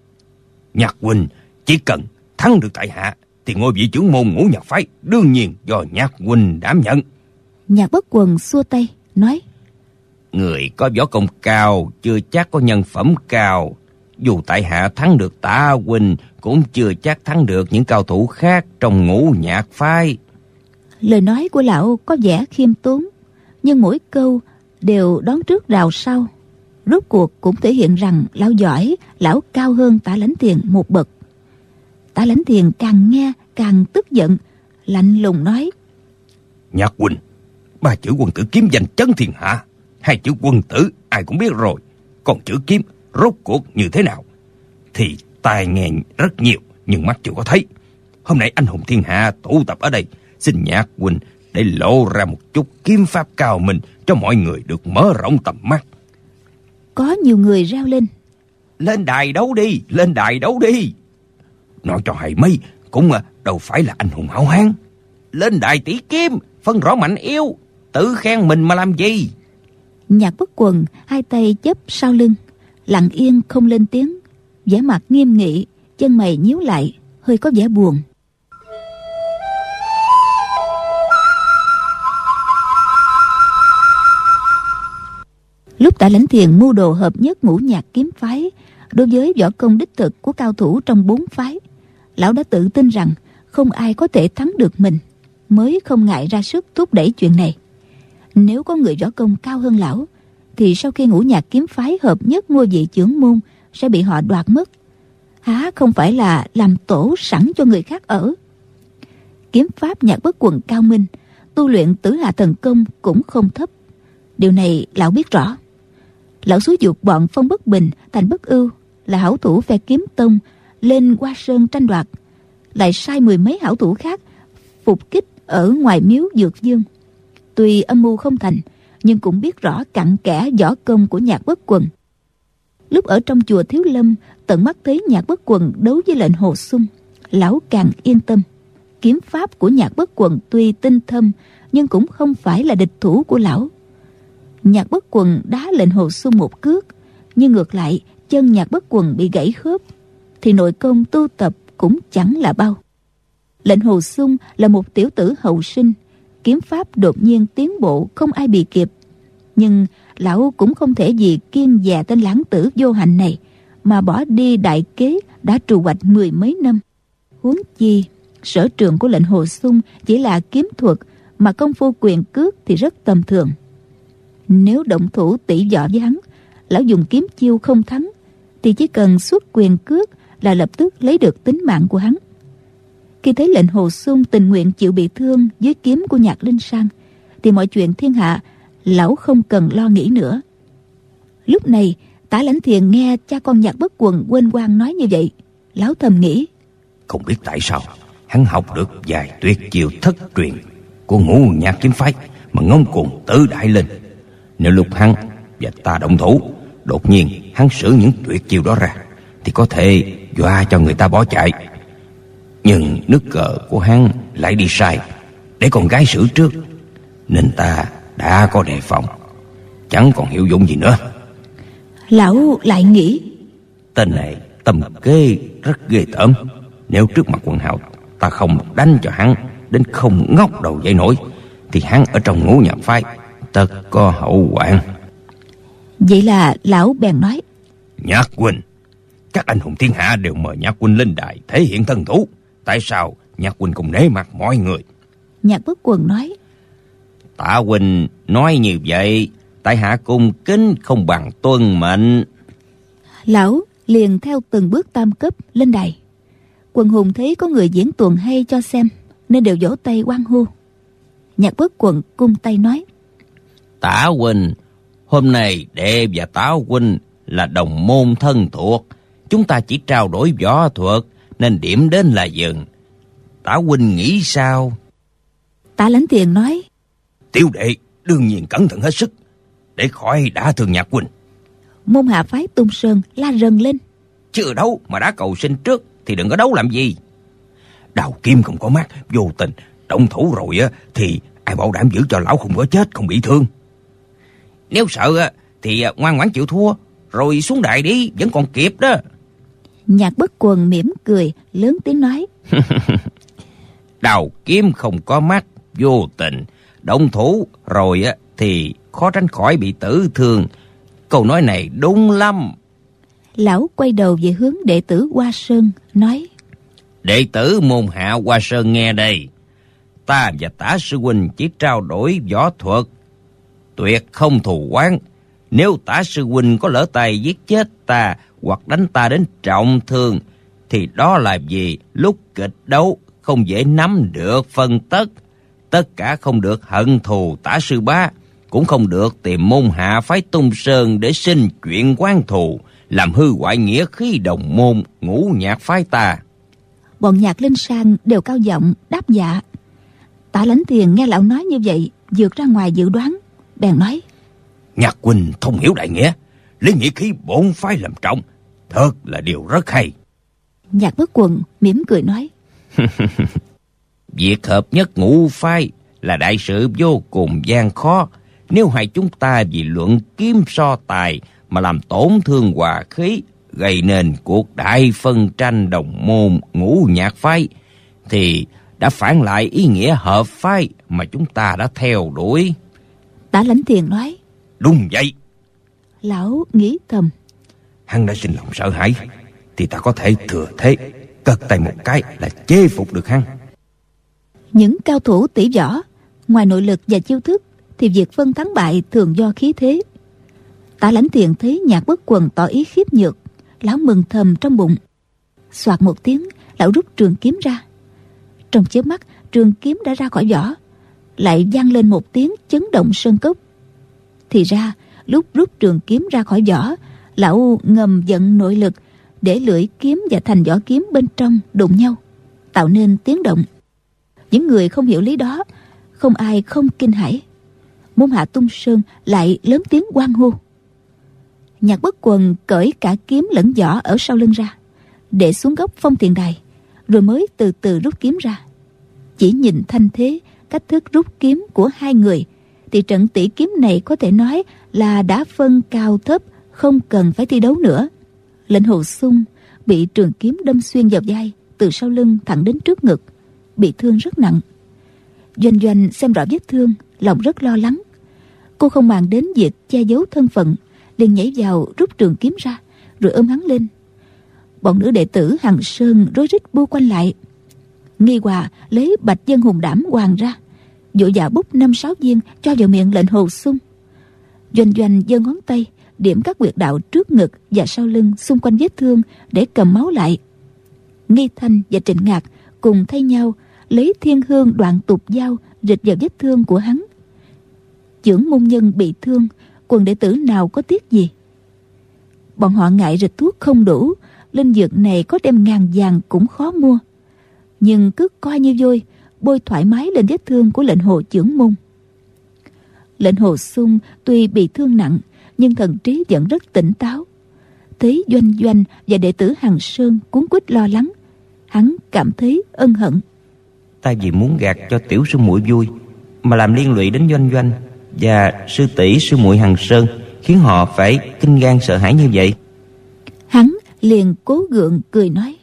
Nhạc huynh chỉ cần thắng được tại hạ thì ngôi vị trưởng môn Ngũ Nhạc phái đương nhiên do Nhạc huynh đảm nhận. Nhạc Bất Quần xua tay nói: Người có võ công cao chưa chắc có nhân phẩm cao. Dù tại hạ thắng được Tả huynh cũng chưa chắc thắng được những cao thủ khác trong Ngũ Nhạc phái. Lời nói của lão có vẻ khiêm tốn, nhưng mỗi câu đều đón trước rào sau. Rốt cuộc cũng thể hiện rằng lão giỏi, lão cao hơn Tả Lãnh Thiền một bậc. Tả Lãnh Thiền càng nghe càng tức giận, lạnh lùng nói: Nhạc huynh, ba chữ quân tử kiếm danh chấn thiên hạ, hai chữ quân tử ai cũng biết rồi, còn chữ kiếm rốt cuộc như thế nào thì tai nghe rất nhiều nhưng mắt chưa có thấy. Hôm nay anh hùng thiên hạ tụ tập ở đây, xin Nhạc huynh để lộ ra một chút kiếm pháp cao minh cho mọi người được mở rộng tầm mắt. Có nhiều người reo lên: Lên đài đấu đi, lên đài đấu đi. Nói cho hay mấy cũng đâu phải là anh hùng hảo hán. lên đài tỷ kiếm, phân rõ mạnh yếu, tự khen mình mà làm gì? Nhạc Bất Quần hai tay chắp sau lưng, lặng yên không lên tiếng, vẻ mặt nghiêm nghị, chân mày nhíu lại, hơi có vẻ buồn. Lúc Tả Lãnh Thiền mưu đồ hợp nhất ngũ nhạc kiếm phái đối với võ công đích thực của cao thủ trong bốn phái, lão đã tự tin rằng không ai có thể thắng được mình, mới không ngại ra sức thúc đẩy chuyện này. Nếu có người võ công cao hơn lão, thì sau khi ngũ nhạc kiếm phái hợp nhất ngôi vị chưởng môn sẽ bị họ đoạt mất. Há không phải là làm tổ sẵn cho người khác ở? Kiếm pháp Nhạc Bất Quần cao minh, tu luyện Tử Hà thần công cũng không thấp. Điều này lão biết rõ. Lão xúi giục bọn Phong Bất Bình, Thành Bất Ưu là hảo thủ phe Kiếm Tông lên Hoa Sơn tranh đoạt, lại sai mười mấy hảo thủ khác phục kích ở ngoài miếu Dược Dương. Tuy âm mưu không thành, nhưng cũng biết rõ cặn kẽ võ công của Nhạc Bất Quần. Lúc ở trong chùa Thiếu Lâm, tận mắt thấy Nhạc Bất Quần đấu với lệnh Hồ Xung, lão càng yên tâm. Kiếm pháp của Nhạc Bất Quần tuy tinh thâm, nhưng cũng không phải là địch thủ của lão. Nhạc Bất Quần đá lệnh Hồ Xung một cước, nhưng ngược lại chân Nhạc Bất Quần bị gãy khớp, thì nội công tu tập cũng chẳng là bao. Lệnh Hồ Xung là một tiểu tử hậu sinh, kiếm pháp đột nhiên tiến bộ không ai bì kịp. Nhưng lão cũng không thể vì kiêng dè tên lãng tử vô hạnh này mà bỏ đi đại kế đã trù hoạch mười mấy năm. Huống chi sở trường của lệnh Hồ Xung chỉ là kiếm thuật, mà công phu quyền cước thì rất tầm thường. Nếu động thủ tỷ võ với hắn, lão dùng kiếm chiêu không thắng, thì chỉ cần xuất quyền cước là lập tức lấy được tính mạng của hắn. Khi thấy lệnh Hồ Xung tình nguyện chịu bị thương dưới kiếm của Nhạc Linh Sang, thì mọi chuyện thiên hạ lão không cần lo nghĩ nữa. Lúc này Tả Lãnh Thiền nghe cha con Nhạc Bất Quần quên quang nói như vậy, lão thầm nghĩ: Không biết tại sao hắn học được vài tuyệt chiêu thất truyền của ngũ nhạc kiếm phái mà ngông cuồng tự đại lên. Nếu lúc hắn và ta động thủ, đột nhiên hắn sử những tuyệt chiêu đó ra, thì có thể dọa cho người ta bỏ chạy. Nhưng nước cờ của hắn lại đi sai, để con gái xử trước, nên ta đã có đề phòng, chẳng còn hiệu dụng gì nữa. Lão lại nghĩ: Tên này tâm kế rất ghê tởm. Nếu trước mặt quần hào ta không đánh cho hắn đến không ngóc đầu dậy nổi, thì hắn ở trong ngũ nhạc phái tất có hậu hoạn. Vậy là lão bèn nói: Nhạc huynh, các anh hùng thiên hạ đều mời Nhạc huynh lên đài thể hiện thân thủ, tại sao Nhạc huynh không nể mặt mọi người? Nhạc Bất Quần nói: Tạ huynh nói như vậy, tại hạ cung kính không bằng tuân mệnh. Lão liền theo từng bước tam cấp lên đài. Quần hùng thấy có người diễn tuồng hay cho xem, nên đều vỗ tay hoan hô. Nhạc Bất Quần cung tay nói: Tả huynh, hôm nay đệ và Tả huynh là đồng môn thân thuộc, chúng ta chỉ trao đổi võ thuật, nên điểm đến là dừng. Tả huynh nghĩ sao? Tả Lãnh Thiền nói: Tiểu đệ đương nhiên cẩn thận hết sức, để khỏi đả thương Nhạc huynh. Môn hạ phái Tung Sơn la rần lên: Chưa đấu mà đã cầu sinh trước thì đừng có đấu làm gì. Đào kiếm không có mắt, vô tình động thủ rồi á, thì ai bảo đảm giữ cho lão không có chết, không bị thương. Nếu sợ á thì ngoan ngoãn chịu thua, rồi xuống đài đi, vẫn còn kịp đó. Nhạc Bất Quần mỉm cười lớn tiếng nói: Đào kiếm không có mắt, vô tình động thủ rồi á thì khó tránh khỏi bị tử thương. Câu nói này đúng lắm. Lão quay đầu về hướng đệ tử Hoa Sơn nói: Đệ tử môn hạ Hoa Sơn nghe đây, ta và Tả sư huynh chỉ trao đổi võ thuật, tuyệt không thù oán. Nếu Tả sư huynh có lỡ tay giết chết ta hoặc đánh ta đến trọng thương, thì đó là vì lúc kịch đấu không dễ nắm được phân tất. Tất cả không được hận thù Tả sư bá, cũng không được tìm môn hạ phái Tung Sơn để sinh chuyện oán thù, làm hư hoại nghĩa khí đồng môn ngũ nhạc phái ta. Bọn Nhạc Linh Sang đều cao giọng đáp dạ. Tả Lãnh Thiền nghe lão nói như vậy, vượt ra ngoài dự đoán, bèn nói: Nhạc huynh thông hiểu đại nghĩa, lấy nghĩa khí bổn phái làm trọng, thật là điều rất hay. Nhạc Bất Quần mỉm cười nói: Việc hợp nhất ngũ phái là đại sự vô cùng gian khó. Nếu hai chúng ta vì luận kiếm so tài mà làm tổn thương hòa khí, gây nên cuộc đại phân tranh đồng môn ngũ nhạc phái, thì đã phản lại ý nghĩa hợp phái mà chúng ta đã theo đuổi. Tả Lãnh Thiền nói. Đúng vậy. Lão nghĩ thầm, hắn đã sinh lòng sợ hãi, thì ta có thể thừa thế cật tay một cái là chế phục được hắn. Những cao thủ tỷ võ, ngoài nội lực và chiêu thức, thì việc phân thắng bại thường do khí thế. Tả Lãnh Thiền thấy Nhạc Bất Quần tỏ ý khiếp nhược, lão mừng thầm trong bụng. Soạt một tiếng, lão rút trường kiếm ra. Trong chớp mắt, trường kiếm đã ra khỏi vỏ, lại vang lên một tiếng chấn động sơn cốc. Thì ra, lúc rút trường kiếm ra khỏi vỏ, lão ngầm vận nội lực để lưỡi kiếm và thành vỏ kiếm bên trong đụng nhau, tạo nên tiếng động. Những người không hiểu lý đó, không ai không kinh hãi. Môn hạ Tung Sơn lại lớn tiếng hoan hô. Nhạc Bất Quần cởi cả kiếm lẫn vỏ ở sau lưng ra, để xuống góc phong thiền đài, rồi mới từ từ rút kiếm ra. Chỉ nhìn thanh thế, cách thức rút kiếm của hai người, thì trận tỷ kiếm này có thể nói là đã phân cao thấp, không cần phải thi đấu nữa. Lệnh Hồ Xung bị trường kiếm đâm xuyên vào vai, từ sau lưng thẳng đến trước ngực, bị thương rất nặng. Doanh Doanh xem rõ vết thương, lòng rất lo lắng. Cô không màng đến việc che giấu thân phận, liền nhảy vào rút trường kiếm ra, rồi ôm hắn lên. Bọn nữ đệ tử Hằng Sơn rối rít bu quanh lại. Nghi Hòa lấy bạch dân hùng đảm hoàng ra, vội vã bút năm sáu viên cho vào miệng Lệnh Hồ Xung. Doanh Doanh giơ ngón tay điểm các huyệt đạo trước ngực và sau lưng xung quanh vết thương để cầm máu lại. Nghi Thanh và Trịnh Ngạc cùng thay nhau lấy thiên hương đoạn tục dao rịch vào vết thương của hắn. Chưởng môn nhân bị thương, quần đệ tử nào có tiếc gì. Bọn họ ngại rịch thuốc không đủ, linh dược này có đem ngàn vàng cũng khó mua, nhưng cứ coi như vôi bôi thoải mái lên vết thương của Lệnh Hồ chưởng môn. Lệnh Hồ Xung tuy bị thương nặng, nhưng thần trí vẫn rất tỉnh táo. Thấy Doanh Doanh và đệ tử Hằng Sơn cuống quýt lo lắng, hắn cảm thấy ân hận. Ta vì muốn gạt cho tiểu sư muội vui mà làm liên lụy đến Doanh Doanh và sư tỷ sư muội Hằng Sơn, khiến họ phải kinh gan sợ hãi như vậy. Hắn liền cố gượng cười nói.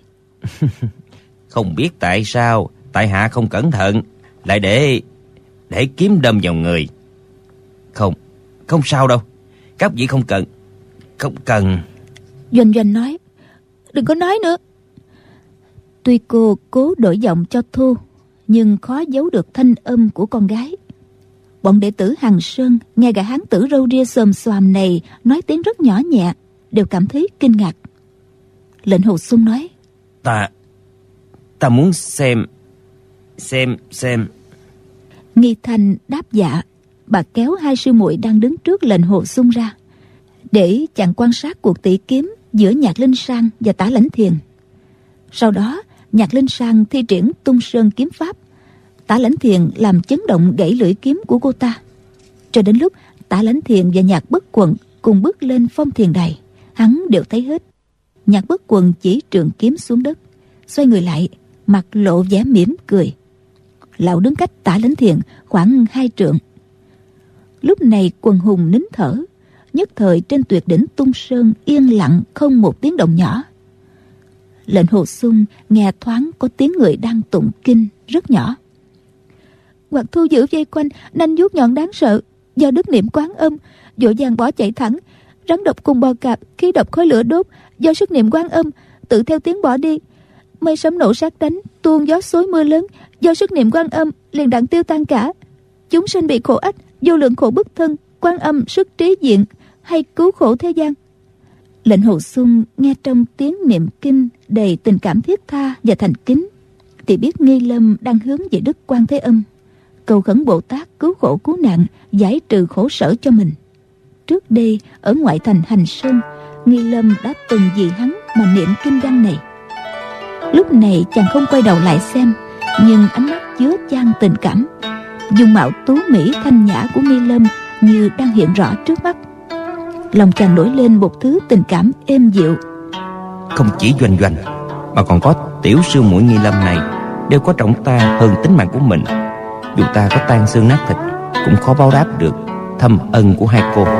Không biết tại sao tại hạ không cẩn thận lại để để kiếm đâm vào người. Không, không sao đâu, các vị không cần, không cần. Doanh Doanh nói, đừng có nói nữa. Tuy cô cố đổi giọng cho thô, nhưng khó giấu được thanh âm của con gái. Bọn đệ tử Hằng Sơn nghe gã hán tử râu ria xồm xoàm này nói tiếng rất nhỏ nhẹ, đều cảm thấy kinh ngạc. Lệnh Hồ Xung nói, Ta Ta muốn xem Xem xem Nghi Thanh đáp dạ. Bà kéo hai sư muội đang đứng trước Lệnh Hồ Xung ra, để chàng quan sát cuộc tỷ kiếm giữa Nhạc Linh Sang và Tả Lãnh Thiền. Sau đó Nhạc Linh Sang thi triển Tung Sơn kiếm pháp, Tả Lãnh Thiền làm chấn động gãy lưỡi kiếm của cô ta. Cho đến lúc Tả Lãnh Thiền và Nhạc Bất Quần cùng bước lên phong thiền đài, hắn đều thấy hết. Nhạc Bất Quần chỉ trường kiếm xuống đất, xoay người lại, mặt lộ vẻ mỉm cười. Lão đứng cách Tả Lãnh Thiền khoảng hai trượng. Lúc này quần hùng nín thở, nhất thời trên tuyệt đỉnh Tung Sơn yên lặng không một tiếng động nhỏ. Lệnh Hồ Xung nghe thoáng có tiếng người đang tụng kinh rất nhỏ. Hoặc thu giữ dây quanh, nanh vuốt nhọn đáng sợ, do đức niệm Quán Âm, vội vàng bỏ chạy thẳng. Rắn độc cùng bò cạp, khí độc khói lửa đốt, do sức niệm Quán Âm, tự theo tiếng bỏ đi. Mây sấm nổ sát đánh, tuôn gió xối mưa lớn, do sức niệm Quán Âm liền đặng tiêu tan cả. Chúng sinh bị khổ ách, vô lượng khổ bức thân, Quán Âm sức trí diện, hay cứu khổ thế gian. Lệnh Hồ Xung nghe trong tiếng niệm kinh đầy tình cảm thiết tha và thành kính, thì biết Nghi Lâm đang hướng về Đức Quan Thế Âm, cầu khẩn Bồ Tát cứu khổ cứu nạn, giải trừ khổ sở cho mình. Trước đây ở ngoại thành Hành Sơn, Nghi Lâm đã từng vì hắn mà niệm kinh văn này. Lúc này chàng không quay đầu lại xem, nhưng ánh mắt chứa chan tình cảm. Dung mạo tú mỹ thanh nhã của Nghi Lâm như đang hiện rõ trước mắt. Lòng chàng nổi lên một thứ tình cảm êm dịu. Không chỉ Doanh Doanh mà còn có tiểu sư muội Nghi Lâm này đều có trọng ta hơn tính mạng của mình. Dù ta có tan xương nát thịt cũng khó báo đáp được thâm ân của hai cô.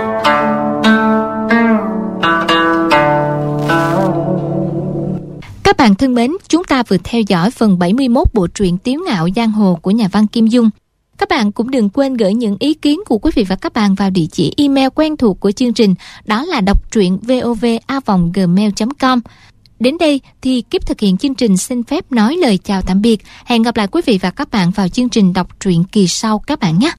Các bạn thân mến, chúng ta vừa theo dõi phần bảy mươi mốt bộ truyện Tiếu Ngạo Giang Hồ của nhà văn Kim Dung. Các bạn cũng đừng quên gửi những ý kiến của quý vị và các bạn vào địa chỉ email quen thuộc của chương trình, đó là đọc truyện vov a vòng gmail chấm com. Đến đây thì Kiếp thực hiện chương trình xin phép nói lời chào tạm biệt. Hẹn gặp lại quý vị và các bạn vào chương trình đọc truyện kỳ sau các bạn nhé.